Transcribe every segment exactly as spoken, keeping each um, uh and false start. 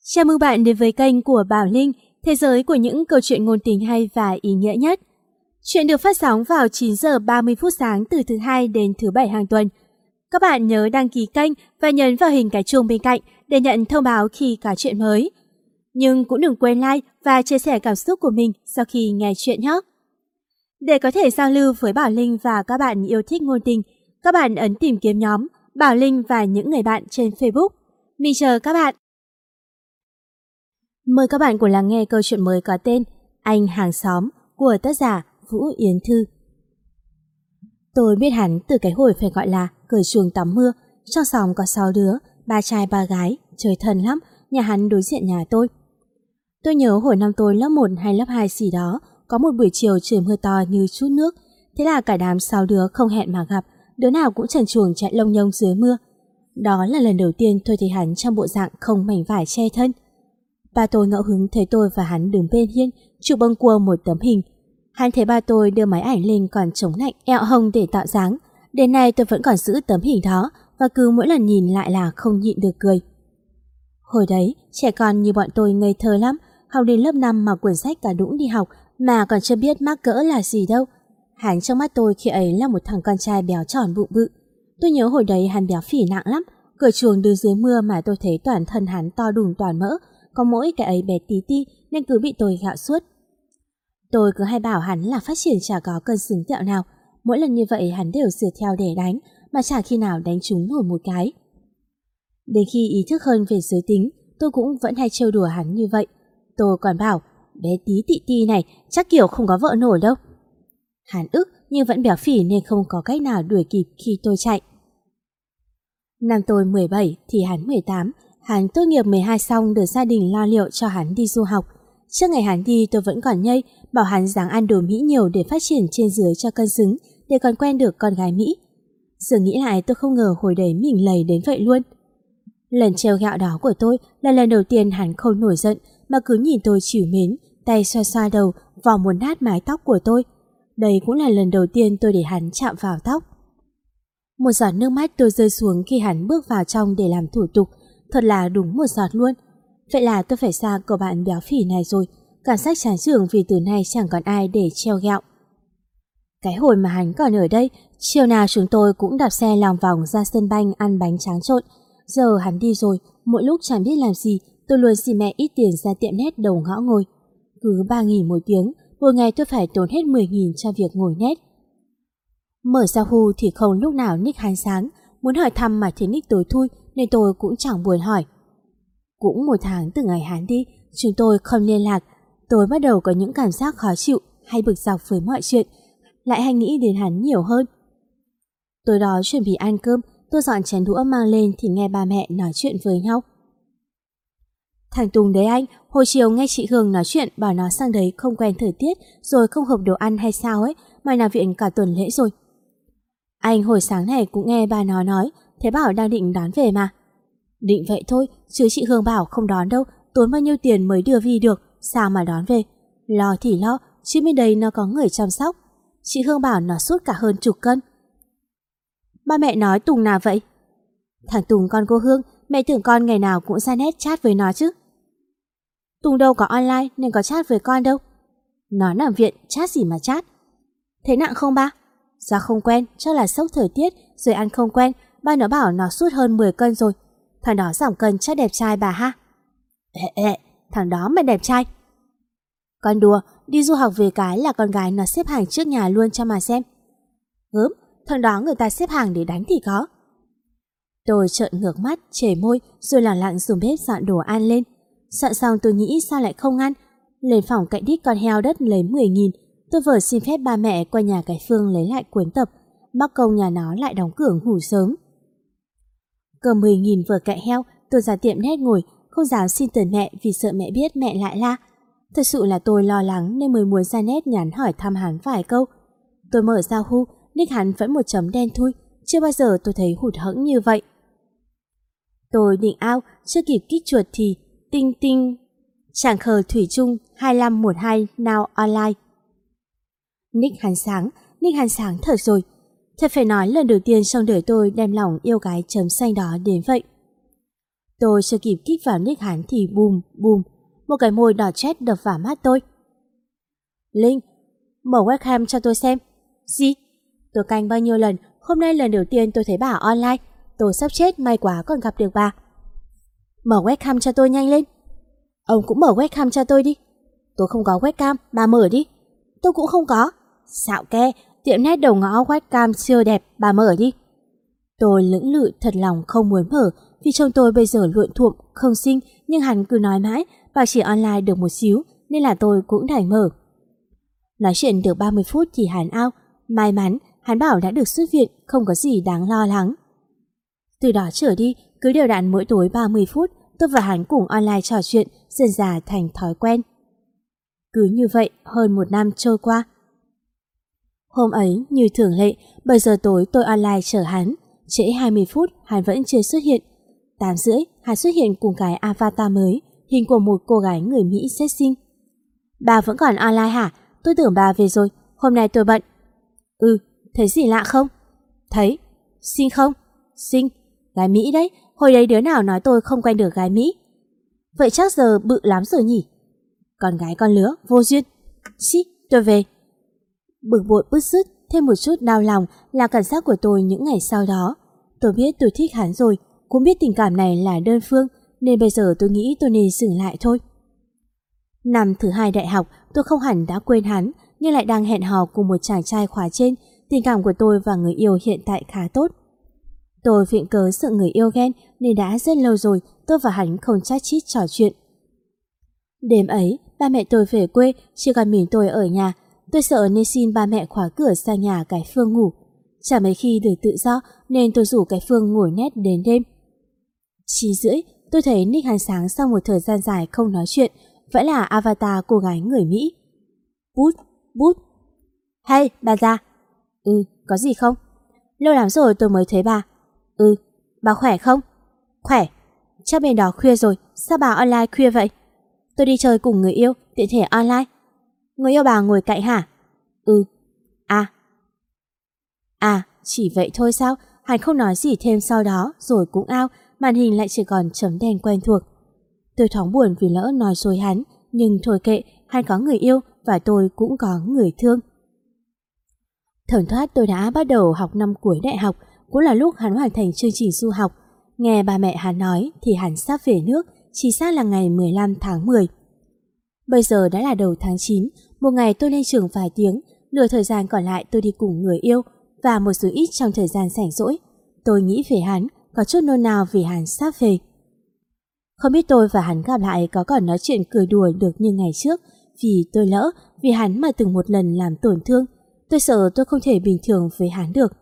Chào mừng bạn đến với kênh của Bảo Linh, thế giới của những câu chuyện ngôn tình hay và ý nghĩa nhất. Chuyện được phát sóng vào chín giờ ba mươi phút sáng từ thứ hai đến thứ bảy hàng tuần. Các bạn nhớ đăng ký kênh và nhấn vào hình cái chuông bên cạnh để nhận thông báo khi có chuyện mới. Nhưng cũng đừng quên like và chia sẻ cảm xúc của mình sau khi nghe chuyện nhé. Để có thể giao lưu với Bảo Linh và các bạn yêu thích ngôn tình, các bạn ấn tìm kiếm nhóm Bảo Linh và những người bạn trên Facebook. Mình chờ các bạn. Mời các bạn cùng lắng nghe câu chuyện mới có tên Anh Hàng Xóm của tác giả Vũ Yến Thư. Tôi biết hắn từ cái hồi phải gọi là cởi chuồng tắm mưa. Trong xóm có sáu đứa, ba trai ba gái, chơi thân lắm, nhà hắn đối diện nhà tôi. Tôi nhớ hồi năm tôi lớp một hay lớp hai gì đó, có một buổi chiều trời mưa to như chút nước. Thế là cả đám sáu đứa không hẹn mà gặp, đứa nào cũng trần truồng chạy lông nhông dưới mưa. Đó là lần đầu tiên tôi thấy hắn trong bộ dạng không mảnh vải che thân. Ba tôi ngẫu hứng thấy tôi và hắn đứng bên hiên chụp bâng cua một tấm hình. Hắn thấy ba tôi đưa máy ảnh lên còn chống lạnh ẹo hông để tạo dáng. Đến nay tôi vẫn còn giữ tấm hình đó và cứ mỗi lần nhìn lại là không nhịn được cười. Hồi đấy trẻ con như bọn tôi ngây thơ lắm, học đến lớp năm mà quyển sách cả đũng đi học mà còn chưa biết mắc cỡ là gì đâu. Hắn trong mắt tôi khi ấy là một thằng con trai béo tròn bụng bự. Tôi nhớ hồi đấy hắn béo phì nặng lắm, cởi chuồng đứng dưới mưa mà tôi thấy toàn thân hắn to đùng toàn mỡ. Có mỗi cái ấy bé tí ti nên cứ bị tôi gạo suốt. Tôi cứ hay bảo hắn là phát triển chả có cân xứng tẹo nào. Mỗi lần như vậy hắn đều sửa theo để đánh, mà chả khi nào đánh trúng nổi một cái. Đến khi ý thức hơn về giới tính, tôi cũng vẫn hay trêu đùa hắn như vậy. Tôi còn bảo, bé tí tị ti này chắc kiểu không có vợ nổi đâu. Hắn ức nhưng vẫn béo phì nên không có cách nào đuổi kịp khi tôi chạy. Năm tôi mười bảy thì hắn mười tám. Hắn tốt nghiệp mười hai xong được gia đình lo liệu cho hắn đi du học. Trước ngày hắn đi tôi vẫn còn nhây, bảo hắn ráng ăn đồ Mỹ nhiều để phát triển trên dưới cho cân xứng, để còn quen được con gái Mỹ. Giờ nghĩ lại tôi không ngờ hồi đấy mình lầy đến vậy luôn. Lần trêu ghẹo đó của tôi là lần đầu tiên hắn không nổi giận mà cứ nhìn tôi trìu mến, tay xoa xoa đầu, vò muốn nát mái tóc của tôi. Đây cũng là lần đầu tiên tôi để hắn chạm vào tóc. Một giọt nước mắt tôi rơi xuống khi hắn bước vào trong để làm thủ tục. Thật là đúng một giọt luôn. Vậy là tôi phải xa cậu bạn béo phì này rồi. Cảm giác chán chường vì từ nay chẳng còn ai để treo ghẹo. Cái hồi mà hắn còn ở đây, chiều nào chúng tôi cũng đạp xe lòng vòng ra sân banh ăn bánh tráng trộn. Giờ hắn đi rồi, mỗi lúc chẳng biết làm gì, tôi luôn xin mẹ ít tiền ra tiệm nét đầu ngõ ngồi. Cứ ba nghìn một tiếng, một ngày tôi phải tốn hết mười nghìn cho việc ngồi nét. Mở Yahoo thì không lúc nào nick hắn sáng, muốn hỏi thăm mà thấy nick tối thui nên tôi cũng chẳng buồn hỏi. Cũng một tháng từ ngày hắn đi, chúng tôi không liên lạc. Tôi bắt đầu có những cảm giác khó chịu hay bực dọc với mọi chuyện, lại hay nghĩ đến hắn nhiều hơn. Tối đó chuẩn bị ăn cơm, tôi dọn chén đũa mang lên thì nghe ba mẹ nói chuyện với nhau. Thằng Tùng đấy anh, hồi chiều nghe chị Hương nói chuyện bảo nó sang đấy không quen thời tiết rồi không hợp đồ ăn hay sao ấy, mà nằm viện cả tuần lễ rồi. Anh hồi sáng này cũng nghe bà nó nói, thế bảo đang định đón về mà. Định vậy thôi, chứ chị Hương bảo không đón đâu, tốn bao nhiêu tiền mới đưa Vi được, sao mà đón về. Lo thì lo, chứ bên đây nó có người chăm sóc. Chị Hương bảo nó sút cả hơn chục cân. Ba mẹ nói Tùng nào vậy? Thằng Tùng con cô Hương, mẹ tưởng con ngày nào cũng ra nét chat với nó chứ. Tùng đâu có online nên có chat với con đâu. Nó nằm viện, chat gì mà chat. Thế nặng không ba? Do không quen, chắc là sốc thời tiết, rồi ăn không quen, ba nó bảo nó sút hơn mười cân rồi. Thằng đó giảm cân chắc đẹp trai bà ha. Ê ê, thằng đó mà đẹp trai. Con đùa, đi du học về cái là con gái nó xếp hàng trước nhà luôn cho mà xem. Gớm, thằng đó người ta xếp hàng để đánh thì có. Tôi trợn ngược mắt, chảy môi, rồi lẳng lặng dùng bếp dọn đồ ăn lên. Dọn xong tôi nghĩ sao lại không ăn. Lên phòng cạnh đít con heo đất lấy mười nghìn. Tôi vừa xin phép ba mẹ qua nhà cái Phương lấy lại cuốn tập. Bác công nhà nó lại đóng cửa ngủ sớm. Cầm mười nghìn vừa cạy heo, tôi ra tiệm nét ngồi, không dám xin tiền mẹ vì sợ mẹ biết mẹ lại la. Thật sự là tôi lo lắng nên mới muốn ra nét nhắn hỏi thăm hắn vài câu. Tôi mở Yahoo, nick hắn vẫn một chấm đen thui, chưa bao giờ tôi thấy hụt hẫng như vậy. Tôi định out, chưa kịp kích chuột thì tinh tinh chẳng khờ thủy chung hai lăm một hai now online. Nick hắn sáng, nick hắn sáng thật rồi. Thật phải nói lần đầu tiên trong đời tôi đem lòng yêu gái chấm xanh đó đến vậy. Tôi chưa kịp kích vào nick hắn thì bùm bùm, một cái môi đỏ chét đập vào mắt tôi. Linh, mở webcam cho tôi xem. Gì? Tôi canh bao nhiêu lần, hôm nay lần đầu tiên tôi thấy bà online. Tôi sắp chết, may quá còn gặp được bà. Mở webcam cho tôi nhanh lên. Ông cũng mở webcam cho tôi đi. Tôi không có webcam, bà mở đi. Tôi cũng không có. Xạo ke, tiệm nét đầu ngõ webcam siêu đẹp, bà mở đi. Tôi lưỡng lự thật lòng không muốn mở, vì chồng tôi bây giờ luộn thuộm, không xinh, nhưng hắn cứ nói mãi, bảo chỉ online được một xíu, nên là tôi cũng đành mở. Nói chuyện được ba mươi phút thì hắn out. May mắn, hắn bảo đã được xuất viện, không có gì đáng lo lắng. Từ đó trở đi, cứ đều đặn mỗi tối ba mươi phút, tôi và hắn cùng online trò chuyện, dần dà thành thói quen. Cứ như vậy, hơn một năm trôi qua. Hôm ấy, như thường lệ, bảy giờ tối tôi online chờ hắn. Trễ hai mươi phút, hắn vẫn chưa xuất hiện. Tám rưỡi, hắn xuất hiện cùng cái avatar mới, hình của một cô gái người Mỹ rất xinh. Bà vẫn còn online hả? Tôi tưởng bà về rồi, hôm nay tôi bận. Ừ, thấy gì lạ không? Thấy. Xinh không? Xinh. Gái Mỹ đấy, hồi đấy đứa nào nói tôi không quen được gái Mỹ. Vậy chắc giờ bự lắm rồi nhỉ? Con gái con lứa, vô duyên. Xí, tôi về. Bực bội bứt rứt, thêm một chút đau lòng là cảm giác của tôi những ngày sau đó. Tôi biết tôi thích hắn rồi, cũng biết tình cảm này là đơn phương, nên bây giờ tôi nghĩ tôi nên dừng lại thôi. Năm thứ hai đại học, tôi không hẳn đã quên hắn, nhưng lại đang hẹn hò cùng một chàng trai khóa trên. Tình cảm của tôi và người yêu hiện tại khá tốt. Tôi viện cớ sợ người yêu ghen, nên đã rất lâu rồi tôi và hắn không chat chít trò chuyện. Đêm ấy, ba mẹ tôi về quê, chỉ còn mình tôi ở nhà. Tôi sợ nên xin ba mẹ khóa cửa sang nhà cái Phương ngủ. Chả mấy khi được tự do nên tôi rủ cái Phương ngồi nét đến đêm. Chín rưỡi, tôi thấy nick hắn sáng sau một thời gian dài không nói chuyện, vẫn là avatar cô gái người Mỹ. Bút, bút. Hey, bà già. Ừ, có gì không? Lâu lắm rồi tôi mới thấy bà. Ừ, bà khỏe không? Khỏe. Chắc bên đó khuya rồi, sao bà online khuya vậy? Tôi đi chơi cùng người yêu, tiện thể online. Người yêu bà ngồi cạnh hả? Ừ. À. À, chỉ vậy thôi sao? Hắn không nói gì thêm sau đó, rồi cũng out, màn hình lại chỉ còn chấm đen quen thuộc. Tôi thoáng buồn vì lỡ nói dối hắn, nhưng thôi kệ, hắn có người yêu và tôi cũng có người thương. Thởn thoát tôi đã bắt đầu học năm cuối đại học, cũng là lúc hắn hoàn thành chương trình du học. Nghe ba mẹ hắn nói thì hắn sắp về nước, chỉ xác là ngày mười lăm tháng mười. Bây giờ đã là đầu tháng chín, một ngày tôi lên trường vài tiếng, nửa thời gian còn lại tôi đi cùng người yêu và một số ít trong thời gian rảnh rỗi. Tôi nghĩ về hắn, có chút nôn nao vì hắn sắp về. Không biết tôi và hắn gặp lại có còn nói chuyện cười đùa được như ngày trước, vì tôi lỡ, vì hắn mà từng một lần làm tổn thương. Tôi sợ tôi không thể bình thường với hắn được.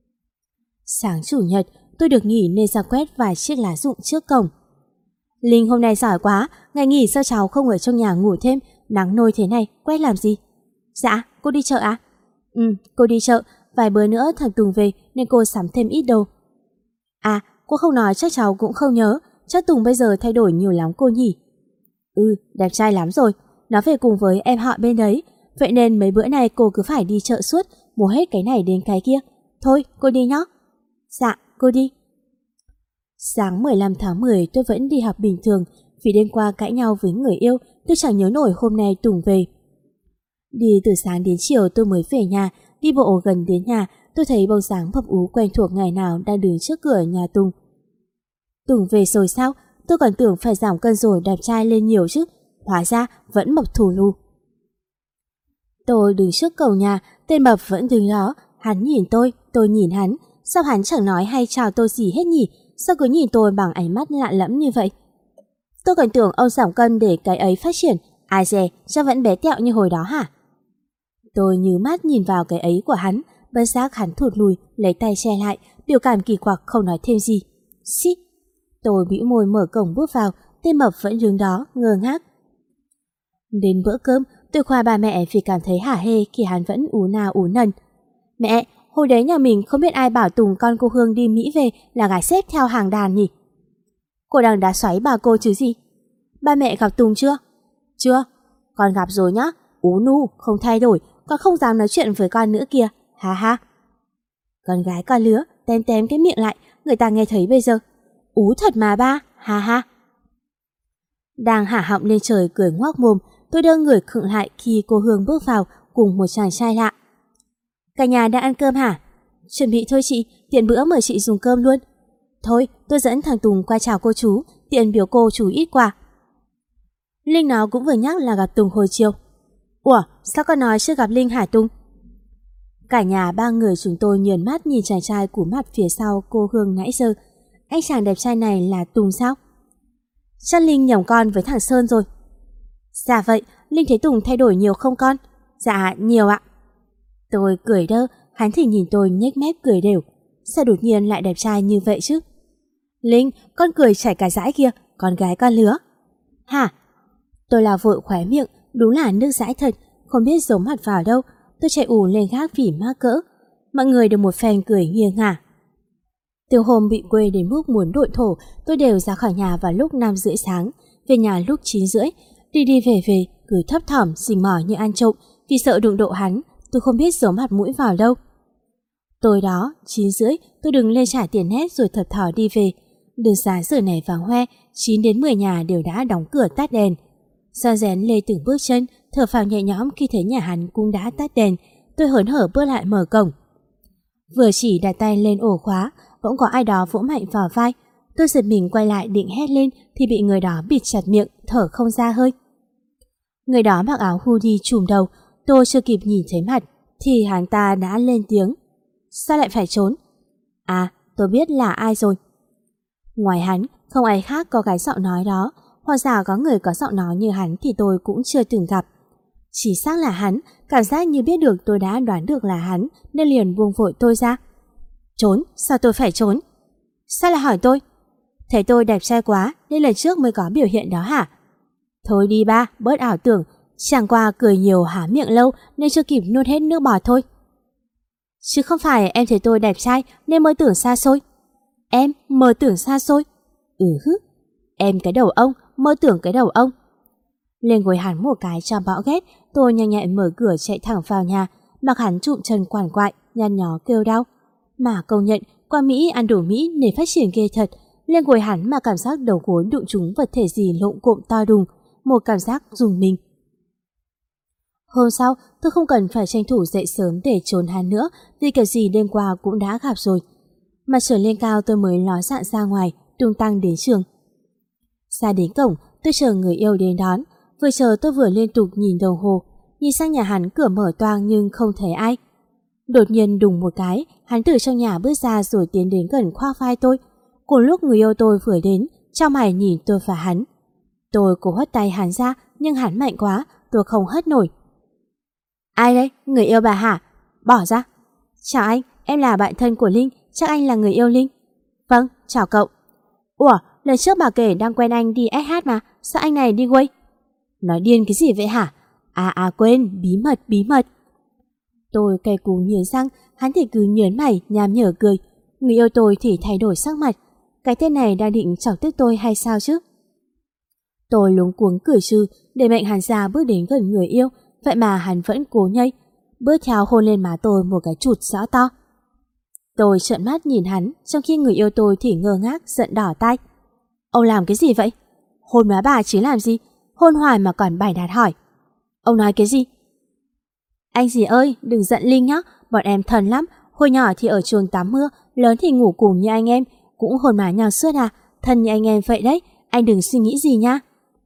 Sáng chủ nhật, tôi được nghỉ nên ra quét vài chiếc lá rụng trước cổng. Linh hôm nay giỏi quá, ngày nghỉ sao cháu không ở trong nhà ngủ thêm, nắng nôi thế này, quét làm gì? Dạ, cô đi chợ à? Ừ, cô đi chợ, vài bữa nữa thằng Tùng về nên cô sắm thêm ít đồ. À, cô không nói chắc cháu cũng không nhớ, chắc Tùng bây giờ thay đổi nhiều lắm cô nhỉ? Ừ, đẹp trai lắm rồi, nó về cùng với em họ bên đấy, vậy nên mấy bữa này cô cứ phải đi chợ suốt, mua hết cái này đến cái kia. Thôi, cô đi nhá. Dạ, cô đi. Sáng mười lăm tháng mười tôi vẫn đi học bình thường, vì đêm qua cãi nhau với người yêu, tôi chẳng nhớ nổi hôm nay Tùng về. Đi từ sáng đến chiều tôi mới về nhà, đi bộ gần đến nhà, tôi thấy bóng dáng mập ú quen thuộc ngày nào đang đứng trước cửa nhà Tùng. Tùng về rồi sao? Tôi còn tưởng phải giảm cân rồi đẹp trai lên nhiều chứ, hóa ra vẫn mập thù lù. Tôi đứng trước cầu nhà, tên mập vẫn đứng đó, hắn nhìn tôi, tôi nhìn hắn, sao hắn chẳng nói hay chào tôi gì hết nhỉ? Sao cứ nhìn tôi bằng ánh mắt lạ lẫm như vậy? Tôi còn tưởng ông giảm cân để cái ấy phát triển, ai dè, chắc vẫn bé tẹo như hồi đó hả? Tôi nhíu mắt nhìn vào cái ấy của hắn, bất giác hắn thụt lùi, lấy tay che lại, biểu cảm kỳ quặc không nói thêm gì. Xí! Tôi bĩu môi mở cổng bước vào, tên mập vẫn đứng đó, ngơ ngác. Đến bữa cơm, tôi khoa bà mẹ vì cảm thấy hả hê khi hắn vẫn ú na ú nần. Mẹ, hồi đấy nhà mình không biết ai bảo Tùng con cô Hương đi Mỹ về là gái xếp theo hàng đàn nhỉ? Cô đang đá xoáy bà cô chứ gì? Ba mẹ gặp Tùng chưa? Chưa, con gặp rồi nhá. Ú nu, không thay đổi, con không dám nói chuyện với con nữa kìa, ha ha. Con gái con lứa, tém tém cái miệng lại, người ta nghe thấy bây giờ. Ú thật mà ba. ha ha. Đang hả họng lên trời cười ngoác mồm, tôi đơ người khựng lại khi cô Hương bước vào cùng một chàng trai lạ. Cả nhà đã ăn cơm hả? Chuẩn bị thôi chị, tiện bữa mời chị dùng cơm luôn. Thôi, tôi dẫn thằng Tùng qua chào cô chú, tiện biểu cô chú ít quà. Linh nó cũng vừa nhắc là gặp Tùng hồi chiều. Ủa, sao con nói chưa gặp Linh hả Tùng? Cả nhà ba người chúng tôi nhờn mắt nhìn chàng trai cúi mặt phía sau cô Hương nãy giờ. Anh chàng đẹp trai này là Tùng sao? Chắc Linh nhầm con với thằng Sơn rồi. Dạ vậy, Linh thấy Tùng thay đổi nhiều không con? Dạ, nhiều ạ. Tôi cười đơ, hắn thì nhìn tôi nhếch mép cười đều. Sao đột nhiên lại đẹp trai như vậy chứ? Linh, con cười chảy cả dãi kia, con gái con lứa. Hả? Tôi là vội khóe miệng, đúng là nước dãi thật, không biết giấu mặt vào đâu. Tôi chạy ù lên gác vì mắc cỡ. Mọi người được một phen cười nghiêng ngả. Từ hôm bị quê đến mức muốn đội thổ, tôi đều ra khỏi nhà vào lúc năm rưỡi sáng, về nhà lúc chín rưỡi. Đi đi về về, cứ thấp thỏm, rình mò như ăn trộm, vì sợ đụng độ hắn, tôi không biết giấu mặt mũi vào đâu. Tối đó, chín rưỡi, tôi đứng lên trả tiền net rồi thập thò đi về. Đường xá giờ này vắng hoe, chín đến mười nhà đều đã đóng cửa tắt đèn. Sao rén lê từng bước chân, thở phào nhẹ nhõm khi thấy nhà hắn cũng đã tắt đèn. Tôi hớn hở bước lại mở cổng. Vừa chỉ đặt tay lên ổ khóa, bỗng có ai đó vỗ mạnh vào vai. Tôi giật mình quay lại định hét lên thì bị người đó bịt chặt miệng, thở không ra hơi. Người đó mặc áo hoodie trùm đầu, tôi chưa kịp nhìn thấy mặt thì hắn ta đã lên tiếng. Sao lại phải trốn? À, tôi biết là ai rồi. Ngoài hắn, không ai khác có cái giọng nói đó, hoặc giả có người có giọng nói như hắn thì tôi cũng chưa từng gặp. Chỉ xác là hắn, cảm giác như biết được tôi đã đoán được là hắn nên liền buông vội tôi ra. Trốn? Sao tôi phải trốn? Sao lại hỏi tôi? Thấy tôi đẹp trai quá nên lần trước mới có biểu hiện đó hả? Thôi đi ba, bớt ảo tưởng, chẳng qua cười nhiều há miệng lâu nên chưa kịp nuốt hết nước bọt thôi. Chứ không phải em thấy tôi đẹp trai nên mơ tưởng xa xôi. Em mơ tưởng xa xôi? Ừ hứ, em cái đầu ông, mơ tưởng cái đầu ông. Lên gối hắn một cái cho bão ghét, tôi nhanh nhạy mở cửa chạy thẳng vào nhà, mặc hắn trụm chân quằn quại, nhăn nhó kêu đau. Mà công nhận, qua Mỹ ăn đồ Mỹ nên phát triển ghê thật. Lên gối hắn mà cảm giác đầu gối đụng trúng vật thể gì lộn cộm to đùng, một cảm giác rùng mình. Hôm sau, tôi không cần phải tranh thủ dậy sớm để trốn hắn nữa, vì kiểu gì đêm qua cũng đã gặp rồi. Mặt trời lên cao tôi mới ló dạng ra ngoài, tung tăng đến trường. Ra đến cổng, tôi chờ người yêu đến đón. Vừa chờ tôi vừa liên tục nhìn đồng hồ, nhìn sang nhà hắn cửa mở toang nhưng không thấy ai. Đột nhiên đùng một cái, hắn từ trong nhà bước ra rồi tiến đến gần khoác vai tôi. Cùng lúc người yêu tôi vừa đến, trong mày nhìn tôi và hắn. Tôi cố hất tay hắn ra, nhưng hắn mạnh quá, tôi không hất nổi. Ai đấy, người yêu bà hả? Bỏ ra. Chào anh, em là bạn thân của Linh, chắc anh là người yêu Linh. Vâng, chào cậu. Ủa, lần trước bà kể đang quen anh đi ét hát mà, sao anh này đi quay? Nói điên cái gì vậy hả? À à quên, bí mật, bí mật. Tôi cay cú nghiến răng, hắn thì cứ nhớn mày, nham nhở cười. Người yêu tôi thì thay đổi sắc mặt. Cái tên này đang định chọc tức tôi hay sao chứ? Tôi luống cuống cười trừ, để mệnh hắn ra bước đến gần người yêu, vậy mà hắn vẫn cố nhây. Bước theo hôn lên má tôi một cái chụt rõ to. Tôi trợn mắt nhìn hắn, trong khi người yêu tôi thì ngơ ngác, giận đỏ tai. Ông làm cái gì vậy? Hôn má bà chứ làm gì? Hôn hoài mà còn bài đạt hỏi. Ông nói cái gì? Anh gì ơi, đừng giận Linh nhá, bọn em thân lắm. Hồi nhỏ thì ở trường tắm mưa, lớn thì ngủ cùng như anh em, cũng hôn má nhau suốt à, thân như anh em vậy đấy, anh đừng suy nghĩ gì nha.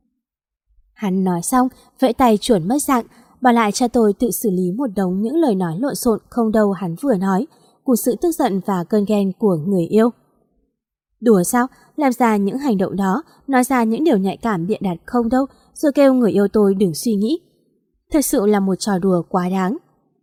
Hắn nói xong, vẫy tay chuẩn mất dạng, bỏ lại cho tôi tự xử lý một đống những lời nói lộn xộn không đâu hắn vừa nói, cùng sự tức giận và cơn ghen của người yêu. Đùa sao, làm ra những hành động đó, nói ra những điều nhạy cảm biện đặt không đâu, rồi kêu người yêu tôi đừng suy nghĩ. Thực sự là một trò đùa quá đáng.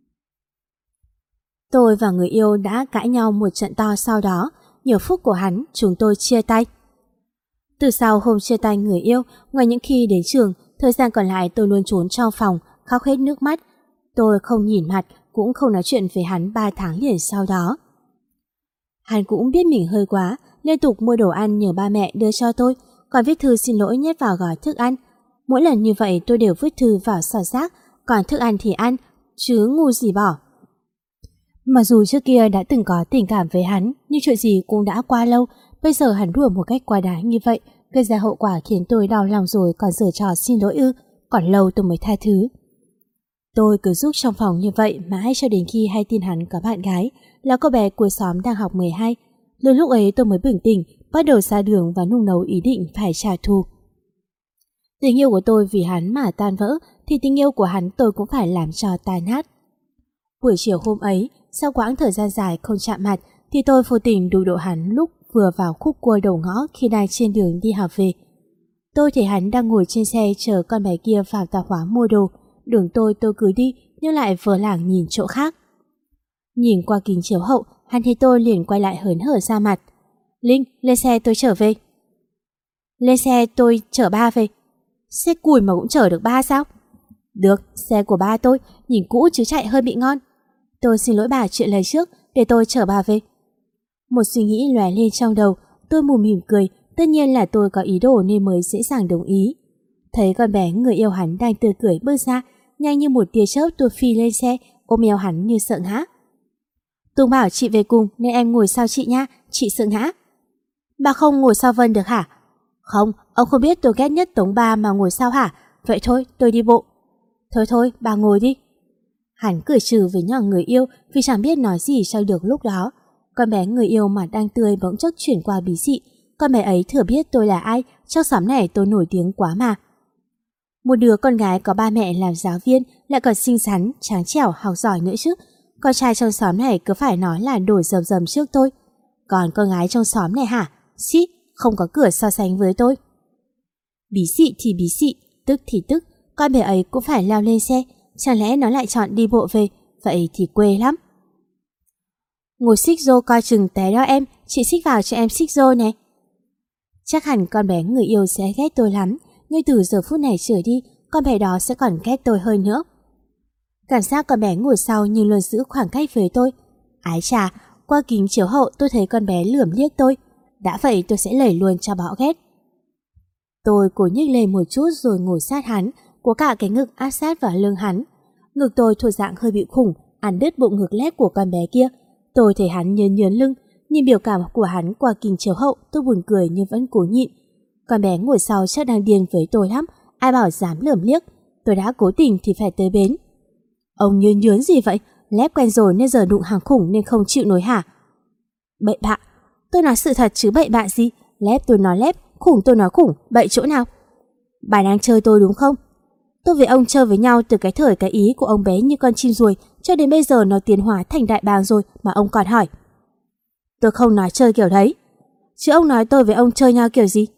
Tôi và người yêu đã cãi nhau một trận to sau đó, nhiều phút của hắn chúng tôi chia tay. Từ sau hôm chia tay người yêu, ngoài những khi đến trường, thời gian còn lại tôi luôn trốn trong phòng, khóc hết nước mắt. Tôi không nhìn mặt, cũng không nói chuyện với hắn ba tháng liền sau đó. Hắn cũng biết mình hơi quá, liên tục mua đồ ăn nhờ ba mẹ đưa cho tôi, còn viết thư xin lỗi nhét vào gói thức ăn. Mỗi lần như vậy tôi đều vứt thư vào xỏ rác, còn thức ăn thì ăn, chứ ngu gì bỏ. Mặc dù trước kia đã từng có tình cảm với hắn, nhưng chuyện gì cũng đã qua lâu, bây giờ hắn đùa một cách quá đáng như vậy, gây ra hậu quả khiến tôi đau lòng rồi còn giở trò xin lỗi ư, còn lâu tôi mới tha thứ. Tôi cứ giúp trong phòng như vậy mãi cho đến khi hay tin hắn có bạn gái là cô bé cuối xóm đang học mười hai. Đến lúc ấy tôi mới bừng tỉnh, bắt đầu ra đường và nung nấu ý định phải trả thù. Tình yêu của tôi vì hắn mà tan vỡ thì tình yêu của hắn tôi cũng phải làm cho tan nát. Buổi chiều hôm ấy, sau quãng thời gian dài không chạm mặt thì tôi vô tình đụng độ hắn lúc vừa vào khúc cua đầu ngõ khi đang trên đường đi học về. Tôi thấy hắn đang ngồi trên xe chờ con bé kia vào tạp hóa mua đồ. Đường tôi tôi cứ đi nhưng lại vờ lảng nhìn chỗ khác. Nhìn qua kính chiếu hậu, hắn thấy tôi liền quay lại hớn hở ra mặt. Linh, lên xe tôi trở về. Lên xe tôi chở ba về. Xe cùi mà cũng chở được ba sao? Được, xe của ba tôi, nhìn cũ chứ chạy hơi bị ngon. Tôi xin lỗi bà chuyện lời trước, để tôi chở bà về. Một suy nghĩ lóe lên trong đầu, tôi mù mỉm cười, tất nhiên là tôi có ý đồ nên mới dễ dàng đồng ý. Thấy con bé người yêu hắn đang tươi cười bước ra, nhanh như một tia chớp tôi phi lên xe, ôm eo hắn như sợ ngã. Tùng bảo chị về cùng nên em ngồi sau chị nha, chị sợ ngã. Bà không ngồi sau Vân được hả? Không, ông không biết tôi ghét nhất Tống ba mà ngồi sau hả? Vậy thôi, tôi đi bộ. Thôi thôi, bà ngồi đi. Hắn cười trừ với nhỏ người yêu vì chẳng biết nói gì cho được lúc đó. Con bé người yêu mà đang tươi bỗng chốc chuyển qua bí dị. Con bé ấy thừa biết tôi là ai, trong xóm này tôi nổi tiếng quá mà. Một đứa con gái có ba mẹ làm giáo viên, lại còn xinh xắn, tráng trẻo, học giỏi nữa chứ. Con trai trong xóm này cứ phải nói là đổi rầm rầm trước tôi. Còn con gái trong xóm này hả? Xí, không có cửa so sánh với tôi. Bí dị thì bí dị, tức thì tức, con bé ấy cũng phải leo lên xe. Chẳng lẽ nó lại chọn đi bộ về? Vậy thì quê lắm. Ngồi xích rô coi chừng té đó em, chị xích vào cho em xích rô này. Chắc hẳn con bé người yêu sẽ ghét tôi lắm, nhưng từ giờ phút này trở đi, con bé đó sẽ còn ghét tôi hơn nữa. Cảm giác con bé ngồi sau nhưng luôn giữ khoảng cách với tôi. Ái chà, qua kính chiếu hậu tôi thấy con bé lườm liếc tôi. Đã vậy tôi sẽ lẩy luôn cho bỏ ghét. Tôi cố nhích lên một chút rồi ngồi sát hắn, cố cả cái ngực áp sát vào lưng hắn. Ngực tôi thuộc dạng hơi bị khủng, ăn đứt bụng ngực lép của con bé kia. Tôi thấy hắn nhớn nhớn lưng, nhìn biểu cảm của hắn qua kính chiếu hậu tôi buồn cười nhưng vẫn cố nhịn. Con bé ngồi sau chắc đang điên với tôi lắm, ai bảo dám lườm liếc. Tôi đã cố tình thì phải tới bến. Ông nhớn nhớn gì vậy? Lép quen rồi nên giờ đụng hàng khủng nên không chịu nổi hả? Bậy bạ, tôi nói sự thật chứ bậy bạ gì? Lép tôi nói lép, khủng tôi nói khủng, bậy chỗ nào? Bà đang chơi tôi đúng không? Tôi với ông chơi với nhau từ cái thời cái ý của ông bé như con chim ruồi cho đến bây giờ nó tiến hóa thành đại bàng rồi mà ông còn hỏi. Tôi không nói chơi kiểu đấy. Chứ ông nói tôi với ông chơi nhau kiểu gì?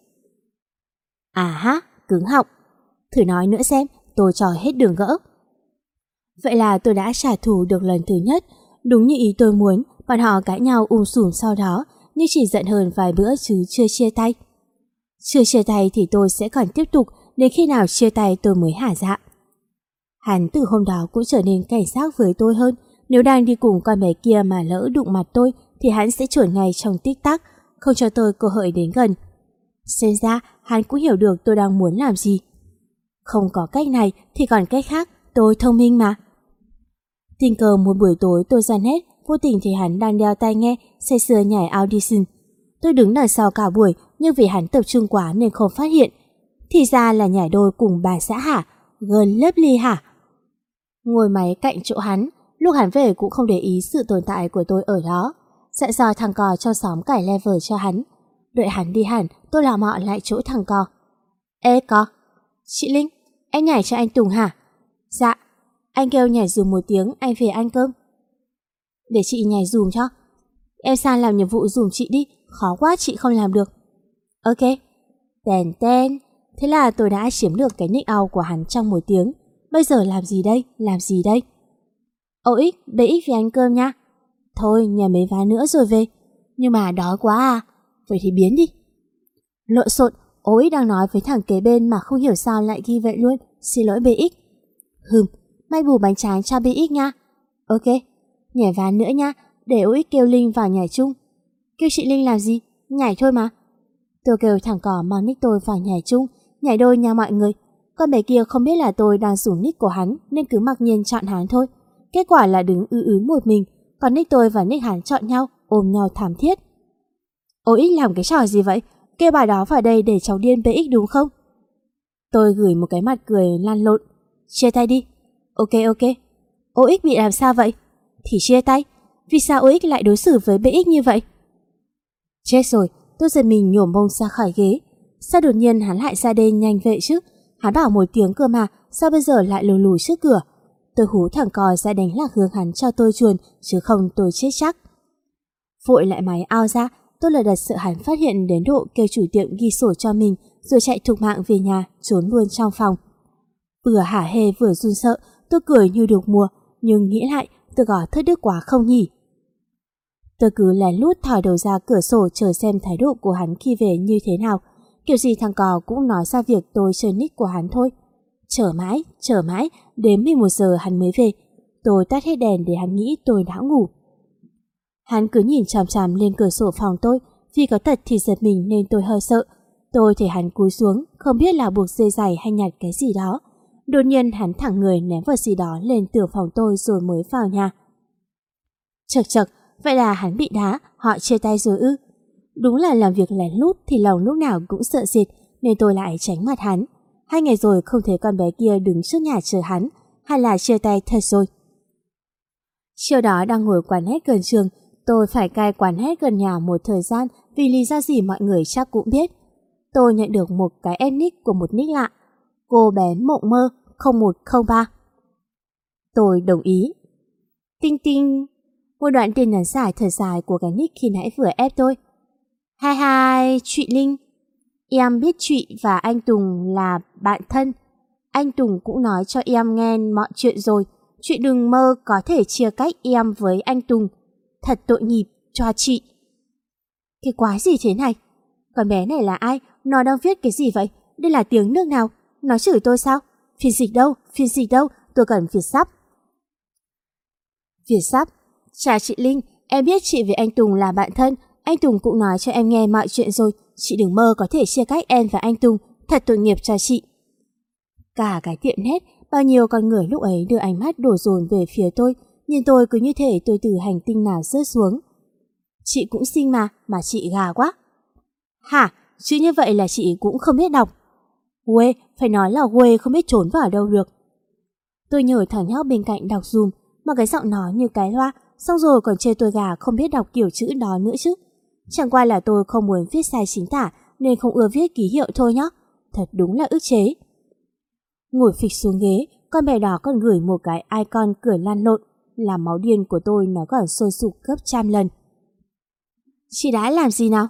À ha, cứng họng. Thử nói nữa xem, tôi cho hết đường gỡ. Vậy là tôi đã trả thù được lần thứ nhất. Đúng như ý tôi muốn, bọn họ cãi nhau um sùm sau đó, nhưng chỉ giận hơn vài bữa chứ chưa chia tay. Chưa chia tay thì tôi sẽ còn tiếp tục, đến khi nào chia tay tôi mới hả dạ. Hắn từ hôm đó cũng trở nên cảnh giác với tôi hơn. Nếu đang đi cùng con bé kia mà lỡ đụng mặt tôi thì hắn sẽ chuẩn ngay trong tích tắc, không cho tôi cơ hội đến gần. Xem ra hắn cũng hiểu được tôi đang muốn làm gì. Không có cách này thì còn cách khác, tôi thông minh mà. Tình cờ một buổi tối tôi ra nét, vô tình thì hắn đang đeo tai nghe, say sưa nhảy audition. Tôi đứng đằng sau cả buổi nhưng vì hắn tập trung quá nên không phát hiện. Thì ra là nhảy đôi cùng bà xã hả? Gần lớp ly hả? Ngồi máy cạnh chỗ hắn, lúc hắn về cũng không để ý sự tồn tại của tôi ở đó. Dặn dò thằng cò trong xóm cải level cho hắn. Đợi hắn đi hẳn, tôi lọ mọ lại chỗ thằng cò. Ê có, chị Linh, em nhảy cho anh Tùng hả? Dạ, anh kêu nhảy dùm một tiếng, anh về ăn cơm. Để chị nhảy dùm cho. Em sang làm nhiệm vụ dùm chị đi, khó quá chị không làm được. Ok. Tèn ten. Thế là tôi đã chiếm được cái nick out của hắn trong một tiếng. Bây giờ làm gì đây, làm gì đây? ô ích, bê ích về ăn cơm nha. Thôi, nhà mấy ván nữa rồi về. Nhưng mà đói quá à. Vậy thì biến đi. Lộn xộn, ô ích đang nói với thằng kế bên mà không hiểu sao lại ghi vậy luôn. Xin lỗi bê ích. Hừm, may bù bánh tráng cho bê ích nha. Ok, nhảy ván nữa nha. Để ô ích kêu Linh vào nhảy chung. Kêu chị Linh làm gì? Nhảy thôi mà. Tôi kêu thằng cỏ mang nick tôi vào nhảy chung, nhảy đôi nha mọi người. Con bé kia không biết là tôi đang dùng nick của hắn nên cứ mặc nhiên chọn hắn thôi. Kết quả là đứng ư ứ một mình, còn nick tôi và nick hắn chọn nhau, ôm nhau thảm thiết. ô ích làm cái trò gì vậy? kêu bà đó vào đây để cháu điên bê ích đúng không? Tôi gửi một cái mặt cười lăn lộn. Chia tay đi. Ok ok. ô ích bị làm sao vậy? Thì chia tay. Vì sao ô ích lại đối xử với bê ích như vậy? Chết rồi, tôi giật mình nhổm mông ra khỏi ghế. Sao đột nhiên hắn lại ra đây nhanh vậy chứ? Hắn bảo một tiếng cơ mà, sao bây giờ lại lù lù trước cửa? Tôi hú thẳng cò ra đánh lạc hướng hắn cho tôi chuồn, chứ không tôi chết chắc. Vội lại máy ao ra, tôi lờ đật sợ hắn phát hiện đến độ kêu chủ tiệm ghi sổ cho mình, rồi chạy thục mạng về nhà, trốn luôn trong phòng. Vừa hả hê vừa run sợ, tôi cười như được mùa, nhưng nghĩ lại, tôi có thất đức quá không nhỉ? Tôi cứ lén lút thò đầu ra cửa sổ chờ xem thái độ của hắn khi về như thế nào. Kiểu gì thằng cò cũng nói ra việc tôi chơi nick của hắn thôi. Chờ mãi, chờ mãi, đến mười một giờ hắn mới về. Tôi tắt hết đèn để hắn nghĩ tôi đã ngủ. Hắn cứ nhìn chằm chằm lên cửa sổ phòng tôi, vì có tật thì giật mình nên tôi hơi sợ. Tôi thấy hắn cúi xuống, không biết là buộc dây giày hay nhặt cái gì đó. Đột nhiên hắn thẳng người ném vật gì đó lên tường phòng tôi rồi mới vào nhà. Chật chật, vậy là hắn bị đá, họ chia tay rồi ư? Đúng là làm việc lén lút thì lòng lúc nào cũng sợ sệt, nên tôi lại tránh mặt hắn. Hai ngày rồi không thấy con bé kia đứng trước nhà chờ hắn, hay là chia tay thật rồi? Chiều đó đang ngồi quán net gần trường, tôi phải cai quán net gần nhà một thời gian vì lý do gì mọi người chắc cũng biết. Tôi nhận được một cái em nick của một nick lạ, cô bé Mộng Mơ không một không ba. Tôi đồng ý. Tinh tinh, một đoạn tin nhắn dài thời dài của cái nick khi nãy vừa ép tôi. Hai hai, chị Linh. Em biết chị và anh Tùng là bạn thân. Anh Tùng cũng nói cho em nghe mọi chuyện rồi. Chị đừng mơ có thể chia cách em với anh Tùng. Thật tội nghiệp cho chị. Cái quái gì thế này? Con bé này là ai? Nó đang viết cái gì vậy? Đây là tiếng nước nào? Nó chửi tôi sao? Phiên dịch đâu? Phiên dịch đâu? Tôi cần Việt sắp. Việt sắp. Chào chị Linh, em biết chị với anh Tùng là bạn thân. Anh Tùng cũng nói cho em nghe mọi chuyện rồi. Chị đừng mơ có thể chia cách em và anh Tùng. Thật tội nghiệp cho chị. Cả cái tiệm net, bao nhiêu con người lúc ấy đưa ánh mắt đổ dồn về phía tôi. Nhìn tôi cứ như thể tôi từ hành tinh nào rớt xuống. Chị cũng xinh mà, mà chị gà quá. Hả? Chứ như vậy là chị cũng không biết đọc. Quê, phải nói là quê không biết trốn vào đâu được. Tôi nhờ thằng nhóc bên cạnh đọc dùm, mà cái giọng nói như cái loa, xong rồi còn chê tôi gà không biết đọc kiểu chữ đó nữa chứ. Chẳng qua là tôi không muốn viết sai chính tả nên không ưa viết ký hiệu thôi nhá. Thật đúng là ức chế. Ngồi phịch xuống ghế, con bé đó còn gửi một cái icon cười lăn lộn, làm máu điên của tôi nó còn sôi sục gấp trăm lần. Chị đã làm gì nào?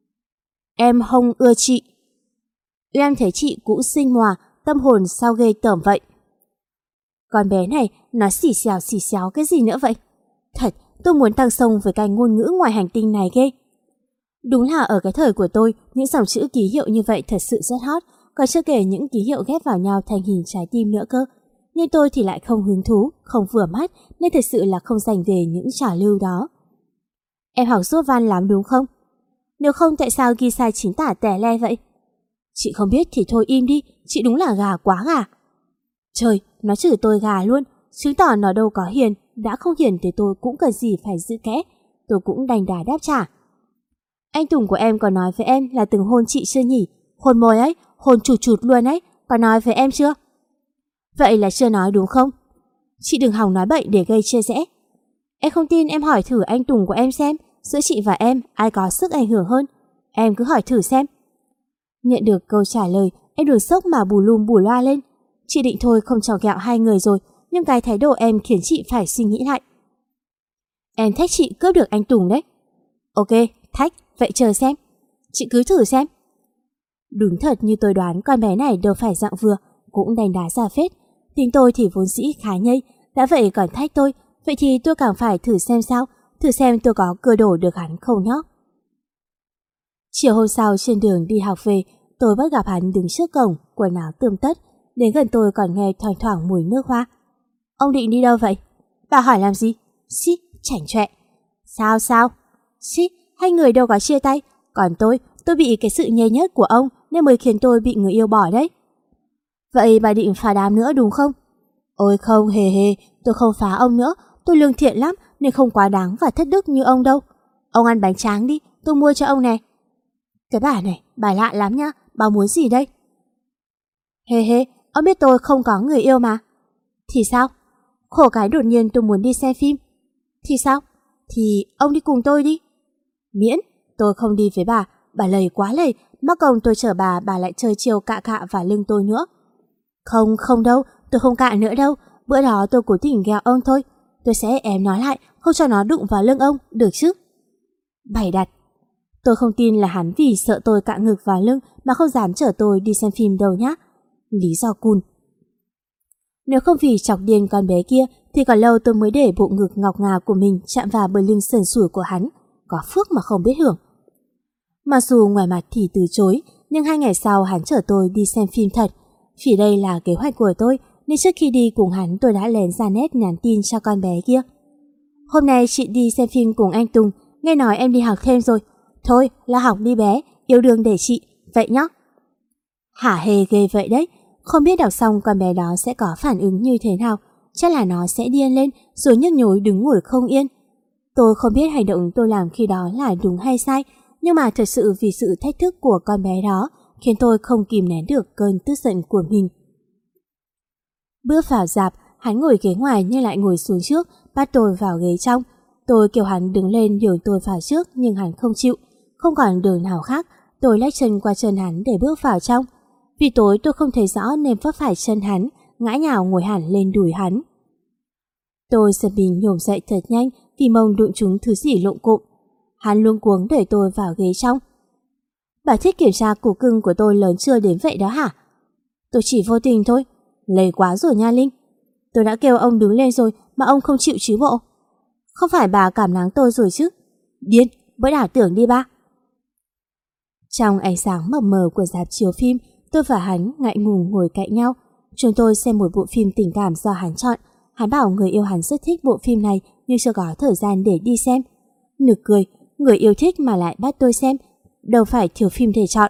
Em không ưa chị. Em thấy chị cũng xinh hòa, tâm hồn sao ghê tởm vậy. Con bé này nó xì xèo xì xéo cái gì nữa vậy? Thật, tôi muốn tăng sông với cái ngôn ngữ ngoài hành tinh này ghê. Đúng là ở cái thời của tôi, những dòng chữ ký hiệu như vậy thật sự rất hot, còn chưa kể những ký hiệu ghép vào nhau thành hình trái tim nữa cơ. Nhưng tôi thì lại không hứng thú, không vừa mắt, nên thật sự là không dành về những trào lưu đó. Em học rốt văn lắm đúng không? Nếu không tại sao ghi sai chính tả tè le vậy? Chị không biết thì thôi im đi, chị đúng là gà quá gà. Trời, nó chửi tôi gà luôn, chứng tỏ nó đâu có hiền, đã không hiền thì tôi cũng cần gì phải giữ kẽ. Tôi cũng đành đà đáp trả. Anh Tùng của em có nói với em là từng hôn chị chưa nhỉ? Hôn môi ấy, hôn chụt chụt luôn ấy, có nói với em chưa? Vậy là chưa nói đúng không? Chị đừng hòng nói bậy để gây chia rẽ. Em không tin em hỏi thử anh Tùng của em xem, giữa chị và em ai có sức ảnh hưởng hơn. Em cứ hỏi thử xem. Nhận được câu trả lời, em được sốc mà bù lum bù loa lên. Chị định thôi không trò ghẹo hai người rồi, nhưng cái thái độ em khiến chị phải suy nghĩ lại. Em thách chị cướp được anh Tùng đấy. Ok, thách, vậy chờ xem. Chị cứ thử xem. Đúng thật như tôi đoán con bé này đâu phải dạng vừa, cũng đành đá ra phết. Tính tôi thì vốn dĩ khá nhây, đã vậy còn thách tôi, vậy thì tôi càng phải thử xem sao, thử xem tôi có cưa đổ được hắn không nhóc. Chiều hôm sau trên đường đi học về, tôi bắt gặp hắn đứng trước cổng, quần áo tươm tất, đến gần tôi còn nghe thoang thoảng mùi nước hoa. Ông định đi đâu vậy? Bà hỏi làm gì? Xí, chảnh chọe. Sao sao? Xí, hai người đâu có chia tay, còn tôi, tôi bị cái sự nhây nhớt của ông nên mới khiến tôi bị người yêu bỏ đấy. Vậy bà định phá đám nữa đúng không? Ôi không hề hề, tôi không phá ông nữa, tôi lương thiện lắm nên không quá đáng và thất đức như ông đâu. Ông ăn bánh tráng đi, tôi mua cho ông này. Cái bà này, bà lạ lắm nhá, bà muốn gì đây? Hê hê, ông biết tôi không có người yêu mà. Thì sao? Khổ cái đột nhiên tôi muốn đi xem phim. Thì sao? Thì ông đi cùng tôi đi. Miễn, tôi không đi với bà, bà lầy quá lầy, mắc công tôi chở bà, bà lại chơi chiều cạ cạ vào lưng tôi nữa. Không, không đâu, tôi không cạ nữa đâu, bữa đó tôi cố tình ghẹo ông thôi. Tôi sẽ ém nó lại, không cho nó đụng vào lưng ông, được chứ? Bày đặt. Tôi không tin là hắn vì sợ tôi cạ ngực vào lưng mà không dám chở tôi đi xem phim đâu nhá. Lý do cùn. Nếu không vì chọc điên con bé kia thì còn lâu tôi mới để bộ ngực ngọc ngà của mình chạm vào bờ lưng sần sùi của hắn. Có phước mà không biết hưởng. Mặc dù ngoài mặt thì từ chối, nhưng hai ngày sau hắn chở tôi đi xem phim thật. Vì đây là kế hoạch của tôi, nên trước khi đi cùng hắn tôi đã lén ra nét nhắn tin cho con bé kia. Hôm nay chị đi xem phim cùng anh Tùng, nghe nói em đi học thêm rồi. Thôi, là học đi bé, yêu đương để chị, vậy nhá. Hả hề ghê vậy đấy, không biết đọc xong con bé đó sẽ có phản ứng như thế nào. Chắc là nó sẽ điên lên rồi nhức nhối đứng ngồi không yên. Tôi không biết hành động tôi làm khi đó là đúng hay sai, nhưng mà thật sự vì sự thách thức của con bé đó khiến tôi không kìm nén được cơn tức giận của mình. Bước vào rạp, hắn ngồi ghế ngoài nhưng lại ngồi xuống trước, bắt tôi vào ghế trong. Tôi kêu hắn đứng lên nhường tôi vào trước nhưng hắn không chịu. Không còn đường nào khác, tôi lách chân qua chân hắn để bước vào trong. Vì tối tôi không thấy rõ nên vấp phải chân hắn, ngã nhào ngồi hẳn lên đùi hắn. Tôi giật mình nhổm dậy thật nhanh vì mông đụng trúng thứ gì lộn cộm. Hắn luống cuống đẩy tôi vào ghế trong. Bà thích kiểm tra củ cưng của tôi lớn chưa đến vậy đó hả? Tôi chỉ vô tình thôi. Lầy quá rồi nha Linh. Tôi đã kêu ông đứng lên rồi mà ông không chịu chứ bộ. Không phải bà cảm nắng tôi rồi chứ? Điên, bữa đảo tưởng đi ba. Trong ánh sáng mờ mờ của rạp chiếu phim, tôi và hắn ngại ngùng ngồi cạnh nhau. Chúng tôi xem một bộ phim tình cảm do hắn chọn. Hắn bảo người yêu hắn rất thích bộ phim này nhưng chưa có thời gian để đi xem. Nực cười, người yêu thích mà lại bắt tôi xem, đâu phải thiếu phim để chọn.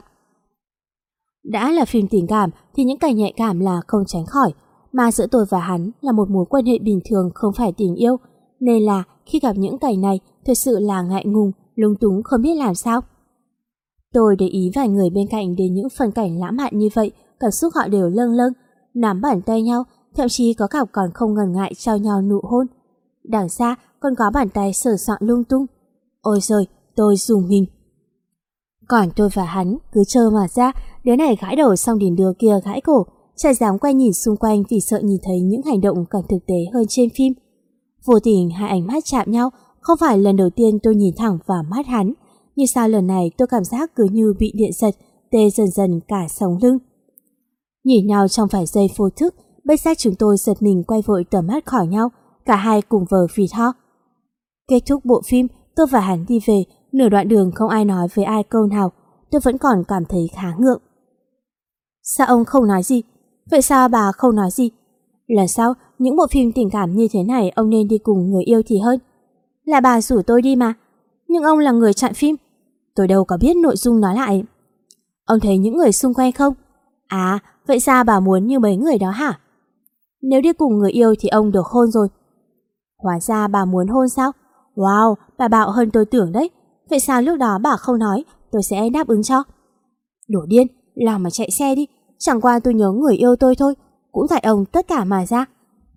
Đã là phim tình cảm thì những cảnh nhạy cảm là không tránh khỏi, mà giữa tôi và hắn là một mối quan hệ bình thường không phải tình yêu, nên là khi gặp những cảnh này thật sự là ngại ngùng, lúng túng không biết làm sao. Tôi để ý vài người bên cạnh đến những phân cảnh lãng mạn như vậy, cảm xúc họ đều lâng lâng, nắm bàn tay nhau, thậm chí có cặp còn không ngần ngại trao nhau nụ hôn. Đằng xa còn có bàn tay sờ soạng lung tung. Ôi giời, tôi rùng mình. Còn tôi và hắn cứ trơ mà ra, đứa này gãi đầu xong đến đứa kia gãi cổ, chả dám quay nhìn xung quanh vì sợ nhìn thấy những hành động còn thực tế hơn trên phim. Vô tình hai ánh mắt chạm nhau, không phải lần đầu tiên tôi nhìn thẳng vào mắt hắn, nhưng sao lần này tôi cảm giác cứ như bị điện giật, tê dần dần cả sống lưng. Nhìn nhau trong vài giây vô thức, bất giác chúng tôi giật mình quay vội tầm mắt khỏi nhau, cả hai cùng vờ phì tho. Kết thúc bộ phim, tôi và hắn đi về, nửa đoạn đường không ai nói với ai câu nào, tôi vẫn còn cảm thấy khá ngượng. Sao ông không nói gì? Vậy sao bà không nói gì? Lần sau, những bộ phim tình cảm như thế này ông nên đi cùng người yêu thì hơn. Là bà rủ tôi đi mà, nhưng ông là người chọn phim. Tôi đâu có biết nội dung nó lại. Ông thấy những người xung quanh không? À, vậy sao bà muốn như mấy người đó hả? Nếu đi cùng người yêu thì ông được hôn rồi. Hóa ra bà muốn hôn sao? Wow, bà bạo hơn tôi tưởng đấy. Vậy sao lúc đó bà không nói, tôi sẽ đáp ứng cho. Đổ điên, làm mà chạy xe đi. Chẳng qua tôi nhớ người yêu tôi thôi, cũng tại ông tất cả mà ra.